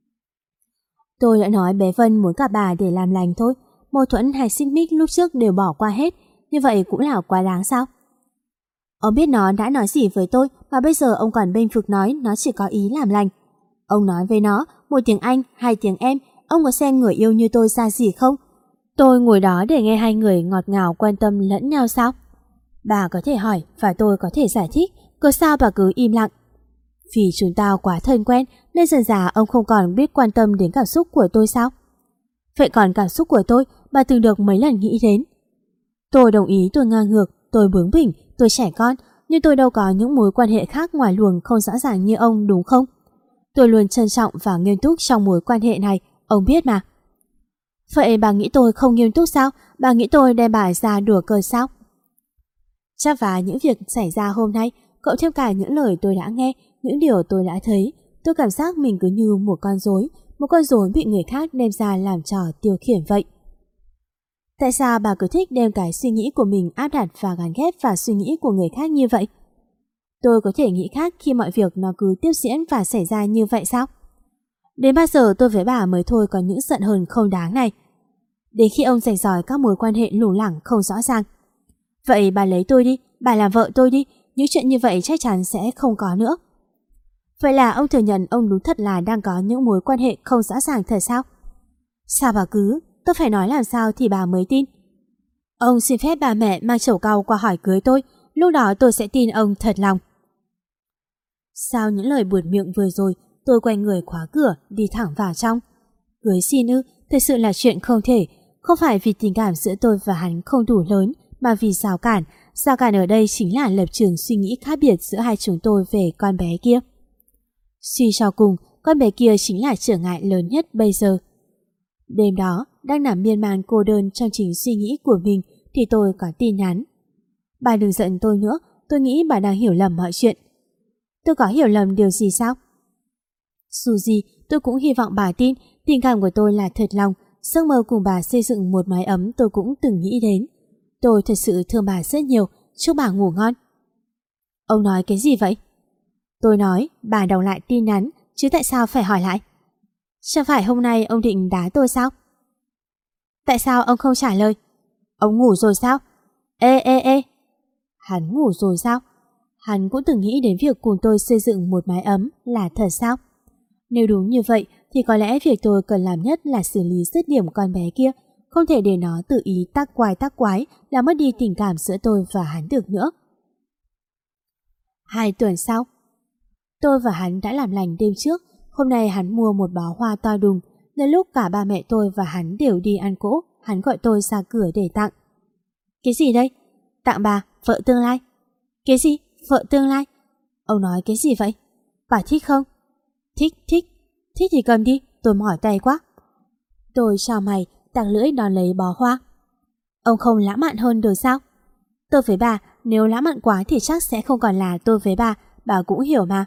Tôi đã nói bé Vân muốn gặp bà để làm lành thôi. Mâu thuẫn hay xích mích lúc trước đều bỏ qua hết, như vậy cũng là quá đáng sao? Ông biết nó đã nói gì với tôi mà bây giờ ông còn bênh vực nói nó chỉ có ý làm lành. Ông nói với nó một tiếng anh, hai tiếng em, ông có xem người yêu như tôi ra gì không? Tôi ngồi đó để nghe hai người ngọt ngào quan tâm lẫn nhau sao? Bà có thể hỏi và tôi có thể giải thích, cớ sao bà cứ im lặng? Vì chúng ta quá thân quen nên dần dà ông không còn biết quan tâm đến cảm xúc của tôi sao? Vậy còn cảm xúc của tôi, bà từng được mấy lần nghĩ đến. Tôi đồng ý tôi ngang ngược, tôi bướng bỉnh, tôi trẻ con, nhưng tôi đâu có những mối quan hệ khác ngoài luồng không rõ ràng như ông đúng không? Tôi luôn trân trọng và nghiêm túc trong mối quan hệ này, ông biết mà. Vậy bà nghĩ tôi không nghiêm túc sao? Bà nghĩ tôi đem bà ra đùa cợt sao? Chắc và những việc xảy ra hôm nay, cộng thêm cả những lời tôi đã nghe, những điều tôi đã thấy, tôi cảm giác mình cứ như một con rối, một con rối bị người khác đem ra làm trò tiêu khiển vậy. Tại sao bà cứ thích đem cái suy nghĩ của mình áp đặt và gắn ghép vào suy nghĩ của người khác như vậy? Tôi có thể nghĩ khác khi mọi việc nó cứ tiếp diễn và xảy ra như vậy sao? Đến bao giờ tôi với bà mới thôi có những giận hờn không đáng này? Đến khi ông rạch ròi các mối quan hệ lủng lẳng không rõ ràng. Vậy bà lấy tôi đi, bà làm vợ tôi đi, những chuyện như vậy chắc chắn sẽ không có nữa. Vậy là ông thừa nhận ông đúng thật là đang có những mối quan hệ không rõ ràng thật sao? Sao bà cứ, tôi phải nói làm sao thì bà mới tin. Ông xin phép bà mẹ mang chầu cau qua hỏi cưới tôi, lúc đó tôi sẽ tin ông thật lòng. Sau những lời buột miệng vừa rồi, tôi quay người khóa cửa, đi thẳng vào trong. Cưới xin ư, thực sự là chuyện không thể, không phải vì tình cảm giữa tôi và hắn không đủ lớn, mà vì rào cản. Rào cản ở đây chính là lập trường suy nghĩ khác biệt giữa hai chúng tôi về con bé kia. Suy cho cùng, con bé kia chính là trở ngại lớn nhất bây giờ. Đêm đó, đang nằm miên man cô đơn trong chính suy nghĩ của mình thì tôi có tin nhắn. Bà đừng giận tôi nữa, tôi nghĩ bà đang hiểu lầm mọi chuyện. Tôi có hiểu lầm điều gì sao? Dù gì, tôi cũng hy vọng bà tin tình cảm của tôi là thật lòng. Giấc mơ cùng bà xây dựng một mái ấm tôi cũng từng nghĩ đến. Tôi thật sự thương bà rất nhiều, chúc bà ngủ ngon. Ông nói cái gì vậy? Tôi nói, bà đọc lại tin nhắn, chứ tại sao phải hỏi lại? Chẳng phải hôm nay ông định đá tôi sao? Tại sao ông không trả lời? Ông ngủ rồi sao? Ê ê ê! Hắn ngủ rồi sao? Hắn cũng từng nghĩ đến việc cùng tôi xây dựng một mái ấm là thật sao? Nếu đúng như vậy, thì có lẽ việc tôi cần làm nhất là xử lý dứt điểm con bé kia, không thể để nó tự ý tác quái tác quái làm mất đi tình cảm giữa tôi và hắn được nữa. Hai tuần sau, tôi và hắn đã làm lành đêm trước. Hôm nay hắn mua một bó hoa to đùng. Đến lúc cả ba mẹ tôi và hắn đều đi ăn cỗ, hắn gọi tôi ra cửa để tặng. Cái gì đây? Tặng bà, vợ tương lai. Cái gì? Vợ tương lai? Ông nói cái gì vậy? Bà thích không? Thích, thích. Thích thì cầm đi, tôi mỏi tay quá. Tôi chào mày, tặng lưỡi đón lấy bó hoa. Ông không lãng mạn hơn được sao? Tôi với bà, nếu lãng mạn quá thì chắc sẽ không còn là tôi với bà, bà cũng hiểu mà.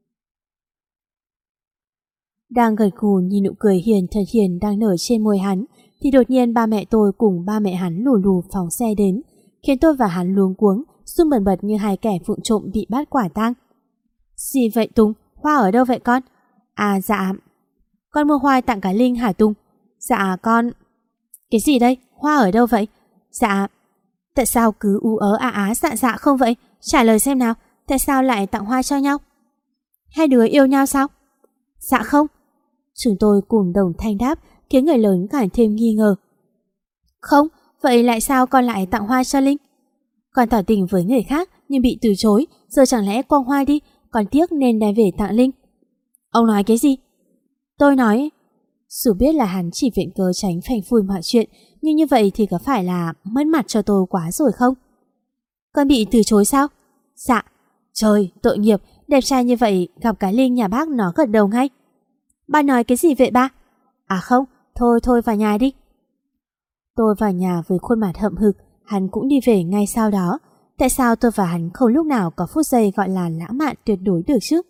Đang gật gù nhìn nụ cười hiền thật hiền đang nở trên môi hắn, thì đột nhiên ba mẹ tôi cùng ba mẹ hắn lù lù phóng xe đến, khiến tôi và hắn luống cuống, run bần bật như hai kẻ vụng trộm bị bắt quả tang. Gì vậy Tùng? Hoa ở đâu vậy con? À dạ, con mua hoa tặng cả Linh hả Tùng? Dạ con... Cái gì đây? Hoa ở đâu vậy? Dạ... Tại sao cứ ú ớ á á dạ dạ không vậy? Trả lời xem nào, tại sao lại tặng hoa cho nhau? Hai đứa yêu nhau sao? Dạ không. Chúng tôi cùng đồng thanh đáp, khiến người lớn càng thêm nghi ngờ. Không, vậy lại sao con lại tặng hoa cho Linh? Con tỏ tình với người khác nhưng bị từ chối, giờ chẳng lẽ quăng hoa đi, con tiếc nên đem về tặng Linh. Ông nói cái gì? Tôi nói... Dù biết là hắn chỉ viện cớ tránh phanh phui mọi chuyện, nhưng như vậy thì có phải là mất mặt cho tôi quá rồi không? Con bị từ chối sao? Dạ. Trời, tội nghiệp, đẹp trai như vậy gặp cái Linh nhà bác nó gật đầu ngay. Ba nói cái gì vậy ba? À không, thôi thôi vào nhà đi. Tôi vào nhà với khuôn mặt hậm hực, hắn cũng đi về ngay sau đó. Tại sao tôi và hắn không lúc nào có phút giây gọi là lãng mạn tuyệt đối được chứ?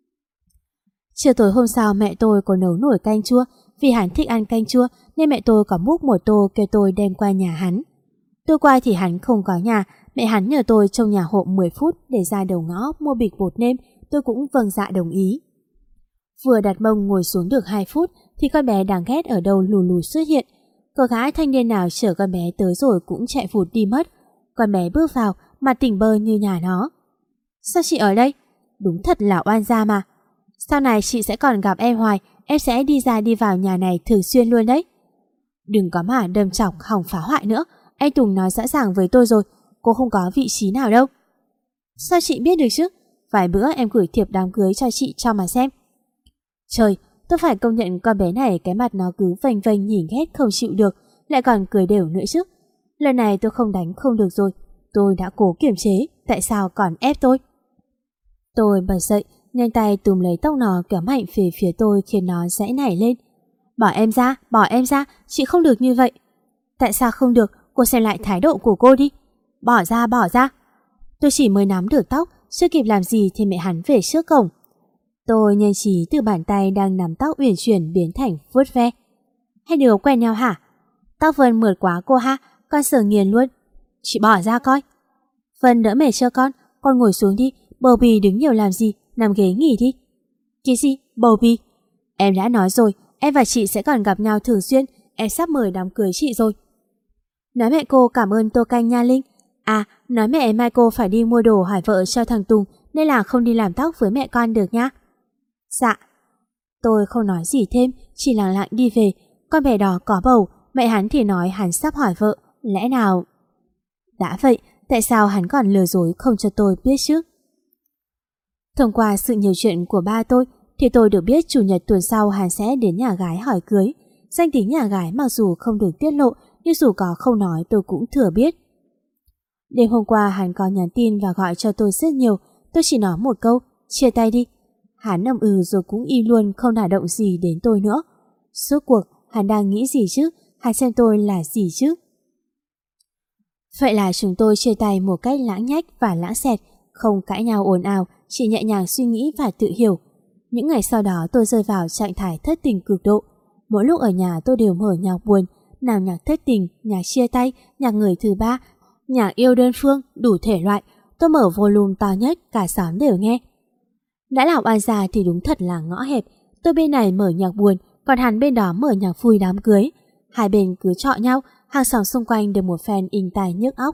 Chiều tối hôm sau mẹ tôi có nấu nổi canh chua. Vì hắn thích ăn canh chua nên mẹ tôi có múc một tô kêu tôi đem qua nhà hắn. Tôi qua thì hắn không có nhà, mẹ hắn nhờ tôi trông nhà hộ mười phút để ra đầu ngõ mua bịch bột nêm, tôi cũng vâng dạ đồng ý. Vừa đặt mông ngồi xuống được hai phút thì con bé đáng ghét ở đâu lù lù xuất hiện. Có gái thanh niên nào chở con bé tới rồi cũng chạy vụt đi mất. Con bé bước vào, mặt tỉnh bơ như nhà nó. Sao chị ở đây? Đúng thật là oan gia mà. Sau này chị sẽ còn gặp em hoài, em sẽ đi ra đi vào nhà này thường xuyên luôn đấy. Đừng có mà đâm chọc hỏng phá hoại nữa. Anh Tùng nói rõ ràng với tôi rồi, cô không có vị trí nào đâu. Sao chị biết được chứ? Vài bữa em gửi thiệp đám cưới cho chị cho mà xem. Trời, tôi phải công nhận con bé này cái mặt nó cứ vênh vênh nhìn ghét không chịu được, lại còn cười đều nữa chứ. Lần này tôi không đánh không được rồi. Tôi đã cố kiềm chế, tại sao còn ép tôi? Tôi bật dậy, nhanh tay túm lấy tóc nó kéo mạnh về phía tôi khiến nó giãy nảy lên. Bỏ em ra, bỏ em ra, chị không được như vậy. Tại sao không được? Cô xem lại thái độ của cô đi. Bỏ ra, bỏ ra. Tôi chỉ mới nắm được tóc, chưa kịp làm gì thì mẹ hắn về trước cổng. Tôi nhanh trí từ bàn tay đang nắm tóc uyển chuyển biến thành vuốt ve. Hai đứa quen nhau hả? Tóc Vân mượt quá cô ha, con sờ nghiền luôn. Chị bỏ ra coi. Vân đỡ mệt cho con, con ngồi xuống đi, bầu bì đứng nhiều làm gì, nằm ghế nghỉ đi. Cái gì? Bầu bì? Em đã nói rồi, em và chị sẽ còn gặp nhau thường xuyên, em sắp mời đám cưới chị rồi. Nói mẹ cô cảm ơn tô canh nha Linh. À, nói mẹ mai cô phải đi mua đồ hỏi vợ cho thằng Tùng nên là không đi làm tóc với mẹ con được nhá. Dạ. Tôi không nói gì thêm, chỉ lặng lặng đi về. Con bé đó có bầu, mẹ hắn thì nói hắn sắp hỏi vợ, lẽ nào... Đã vậy, tại sao hắn còn lừa dối không cho tôi biết chứ? Thông qua sự nhiều chuyện của ba tôi thì tôi được biết chủ nhật tuần sau hắn sẽ đến nhà gái hỏi cưới. Danh tính nhà gái mặc dù không được tiết lộ, nhưng dù có không nói tôi cũng thừa biết. Đêm hôm qua hắn có nhắn tin và gọi cho tôi rất nhiều. Tôi chỉ nói một câu, chia tay đi. Hắn ậm ừ rồi cũng im luôn, không đả động gì đến tôi nữa. Suốt cuộc hắn đang nghĩ gì chứ? Hắn xem tôi là gì chứ? Vậy là chúng tôi chia tay một cách lãng nhách và lãng xẹt, không cãi nhau ồn ào, chỉ nhẹ nhàng suy nghĩ và tự hiểu. Những ngày sau đó tôi rơi vào trạng thái thất tình cực độ. Mỗi lúc ở nhà tôi đều mở nhạc buồn, nào nhạc thất tình, nhạc chia tay, nhạc người thứ ba, nhạc yêu đơn phương, đủ thể loại. Tôi mở volume to nhất, cả xóm đều nghe. Đã làm oan gia thì đúng thật là ngõ hẹp. Tôi bên này mở nhạc buồn, còn hắn bên đó mở nhạc vui đám cưới. Hai bên cứ trọ nhau, hàng xóm xung quanh đều một fan inh tai nhức óc.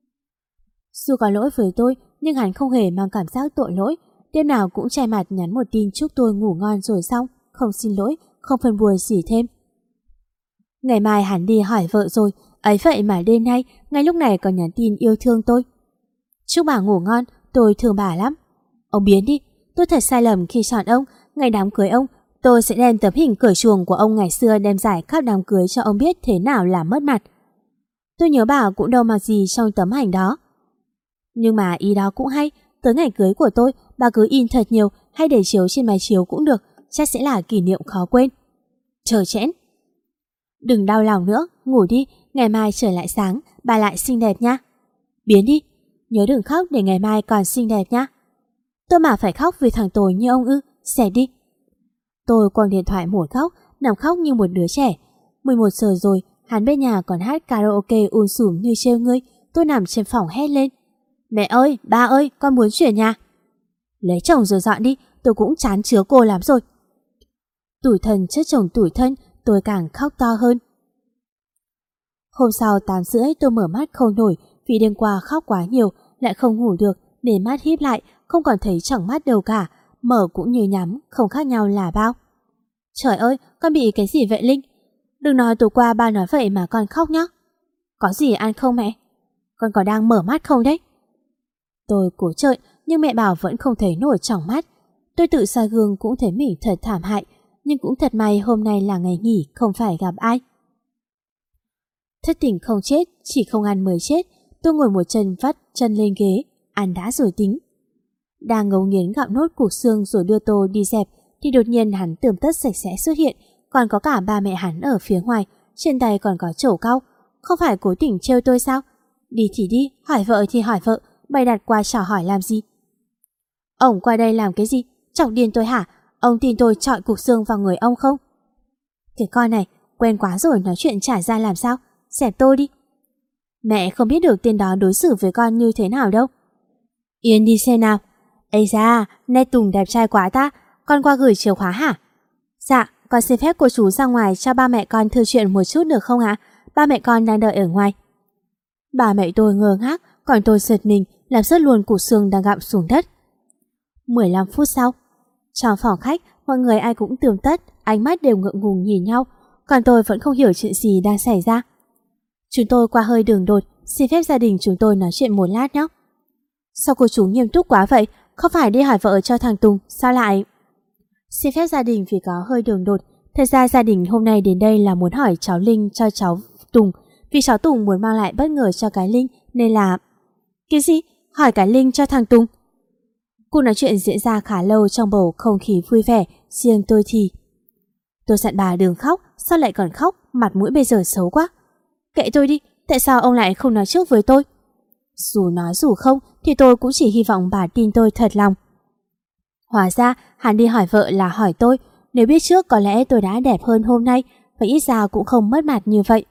Dù có lỗi với tôi, nhưng hắn không hề mang cảm giác tội lỗi. Đêm nào cũng che mặt nhắn một tin chúc tôi ngủ ngon rồi xong, không xin lỗi, không phân buồn gì thêm. Ngày mai hắn đi hỏi vợ rồi, ấy vậy mà đêm nay, ngay lúc này còn nhắn tin yêu thương tôi. Chúc bà ngủ ngon, tôi thương bà lắm. Ông biến đi, tôi thật sai lầm khi chọn ông. Ngày đám cưới ông, tôi sẽ đem tấm hình cởi chuồng của ông ngày xưa đem giải khắp đám cưới cho ông biết thế nào là mất mặt. Tôi nhớ bà cũng đâu mặc gì trong tấm ảnh đó. Nhưng mà ý đó cũng hay, tới ngày cưới của tôi, bà cứ in thật nhiều hay để chiếu trên máy chiếu cũng được, chắc sẽ là kỷ niệm khó quên. Chờ chẽn. Đừng đau lòng nữa, ngủ đi, ngày mai trời lại sáng, bà lại xinh đẹp nha. Biến đi, nhớ đừng khóc để ngày mai còn xinh đẹp nha. Tôi mà phải khóc vì thằng tồi như ông ư, xẻ đi. Tôi quăng điện thoại một góc, nằm khóc như một đứa trẻ. mười một giờ rồi, hắn bên nhà còn hát karaoke um sùm như trêu ngươi. Tôi nằm trên phòng hét lên: Mẹ ơi, ba ơi, con muốn chuyển nhà. Lấy chồng rồi dọn đi, tôi cũng chán chứa cô lắm rồi. Tủi thân chết chồng tủi thân, tôi càng khóc to hơn. Hôm sau tám rưỡi tôi mở mắt không nổi vì đêm qua khóc quá nhiều, lại không ngủ được nên mắt híp lại, không còn thấy tròng mắt đâu cả, mở cũng như nhắm, không khác nhau là bao. Trời ơi, con bị cái gì vậy Linh? Đừng nói tối qua ba nói vậy mà con khóc nhá. Có gì ăn không mẹ? Con có đang mở mắt không đấy? Tôi cố trợn nhưng mẹ bảo vẫn không thấy nổi tròng mắt. Tôi tự soi gương cũng thấy mình thật thảm hại, nhưng cũng thật may hôm nay là ngày nghỉ, không phải gặp ai. Thất tình không chết, chỉ không ăn mới chết. Tôi ngồi một chân vắt chân lên ghế, ăn đã rồi tính. Đang ngấu nghiến gặm nốt cục xương rồi đưa Tô đi dẹp thì đột nhiên hắn tươm tất sạch sẽ xuất hiện, còn có cả ba mẹ hắn ở phía ngoài, trên tay còn có chổi cau. Không phải cố tình trêu tôi sao? Đi thì đi, hỏi vợ thì hỏi vợ, bày đặt qua chào hỏi làm gì? Ông qua đây làm cái gì? Chọc điên tôi hả? Ông tin tôi chọi cục xương vào người ông không? Cái con này, quen quá rồi nói chuyện trả ra làm sao? Xẹp tôi đi. Mẹ không biết được tên đó đối xử với con như thế nào đâu. Yên đi xem nào. Ây da, nay Tùng đẹp trai quá ta. Con qua gửi chìa khóa hả? Dạ, con xin phép cô chú ra ngoài cho ba mẹ con thư chuyện một chút được không ạ? Ba mẹ con đang đợi ở ngoài. Bà mẹ tôi ngơ ngác, còn tôi giật mình, làm rớt luôn củ xương đang gặm xuống đất. mười lăm phút sau, trong phòng khách, mọi người ai cũng tươm tất, ánh mắt đều ngượng ngùng nhìn nhau, còn tôi vẫn không hiểu chuyện gì đang xảy ra. Chúng tôi qua hơi đường đột, xin phép gia đình chúng tôi nói chuyện một lát nhé. Sao cô chú nghiêm túc quá vậy? Không phải đi hỏi vợ cho thằng Tùng, sao lại... Xin phép gia đình vì có hơi đường đột. Thật ra gia đình hôm nay đến đây là muốn hỏi cháu Linh cho cháu Tùng, vì cháu Tùng muốn mang lại bất ngờ cho cái Linh, nên là... Cái gì? Hỏi cái Linh cho thằng Tùng? Cuộc nói chuyện diễn ra khá lâu trong bầu không khí vui vẻ, riêng tôi thì... Tôi dặn bà đừng khóc, sao lại còn khóc, mặt mũi bây giờ xấu quá. Kệ tôi đi, tại sao ông lại không nói trước với tôi? Dù nói dù không thì tôi cũng chỉ hy vọng bà tin tôi thật lòng. Hóa ra hắn đi hỏi vợ là hỏi tôi. Nếu biết trước có lẽ tôi đã đẹp hơn hôm nay, và ít ra cũng không mất mặt như vậy.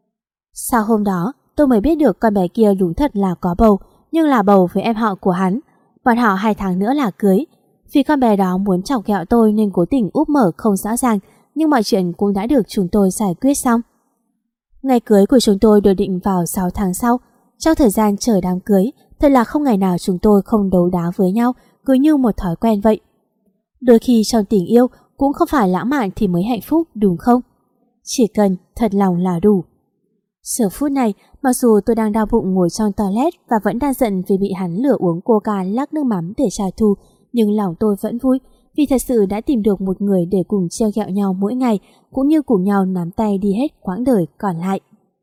Sau hôm đó tôi mới biết được con bé kia đúng thật là có bầu, nhưng là bầu với em họ của hắn. Bọn họ hai tháng nữa là cưới. Vì con bé đó muốn chọc ghẹo tôi nên cố tình úp mở không rõ ràng, nhưng mọi chuyện cũng đã được chúng tôi giải quyết xong. Ngày cưới của chúng tôi được định vào sáu tháng sau. Trong thời gian chờ đám cưới, thật là không ngày nào chúng tôi không đấu đá với nhau, cứ như một thói quen vậy. Đôi khi trong tình yêu cũng không phải lãng mạn thì mới hạnh phúc, đúng không? Chỉ cần thật lòng là đủ. Giờ phút này, mặc dù tôi đang đau bụng ngồi trong toilet và vẫn đang giận vì bị hắn lừa uống coca lắc nước mắm để trả thù, nhưng lòng tôi vẫn vui vì thật sự đã tìm được một người để cùng trêu ghẹo nhau mỗi ngày, cũng như cùng nhau nắm tay đi hết quãng đời còn lại.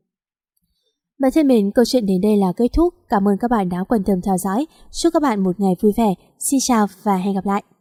Bạn thân mến, câu chuyện đến đây là kết thúc. Cảm ơn các bạn đã quan tâm theo dõi. Chúc các bạn một ngày vui vẻ. Xin chào và hẹn gặp lại.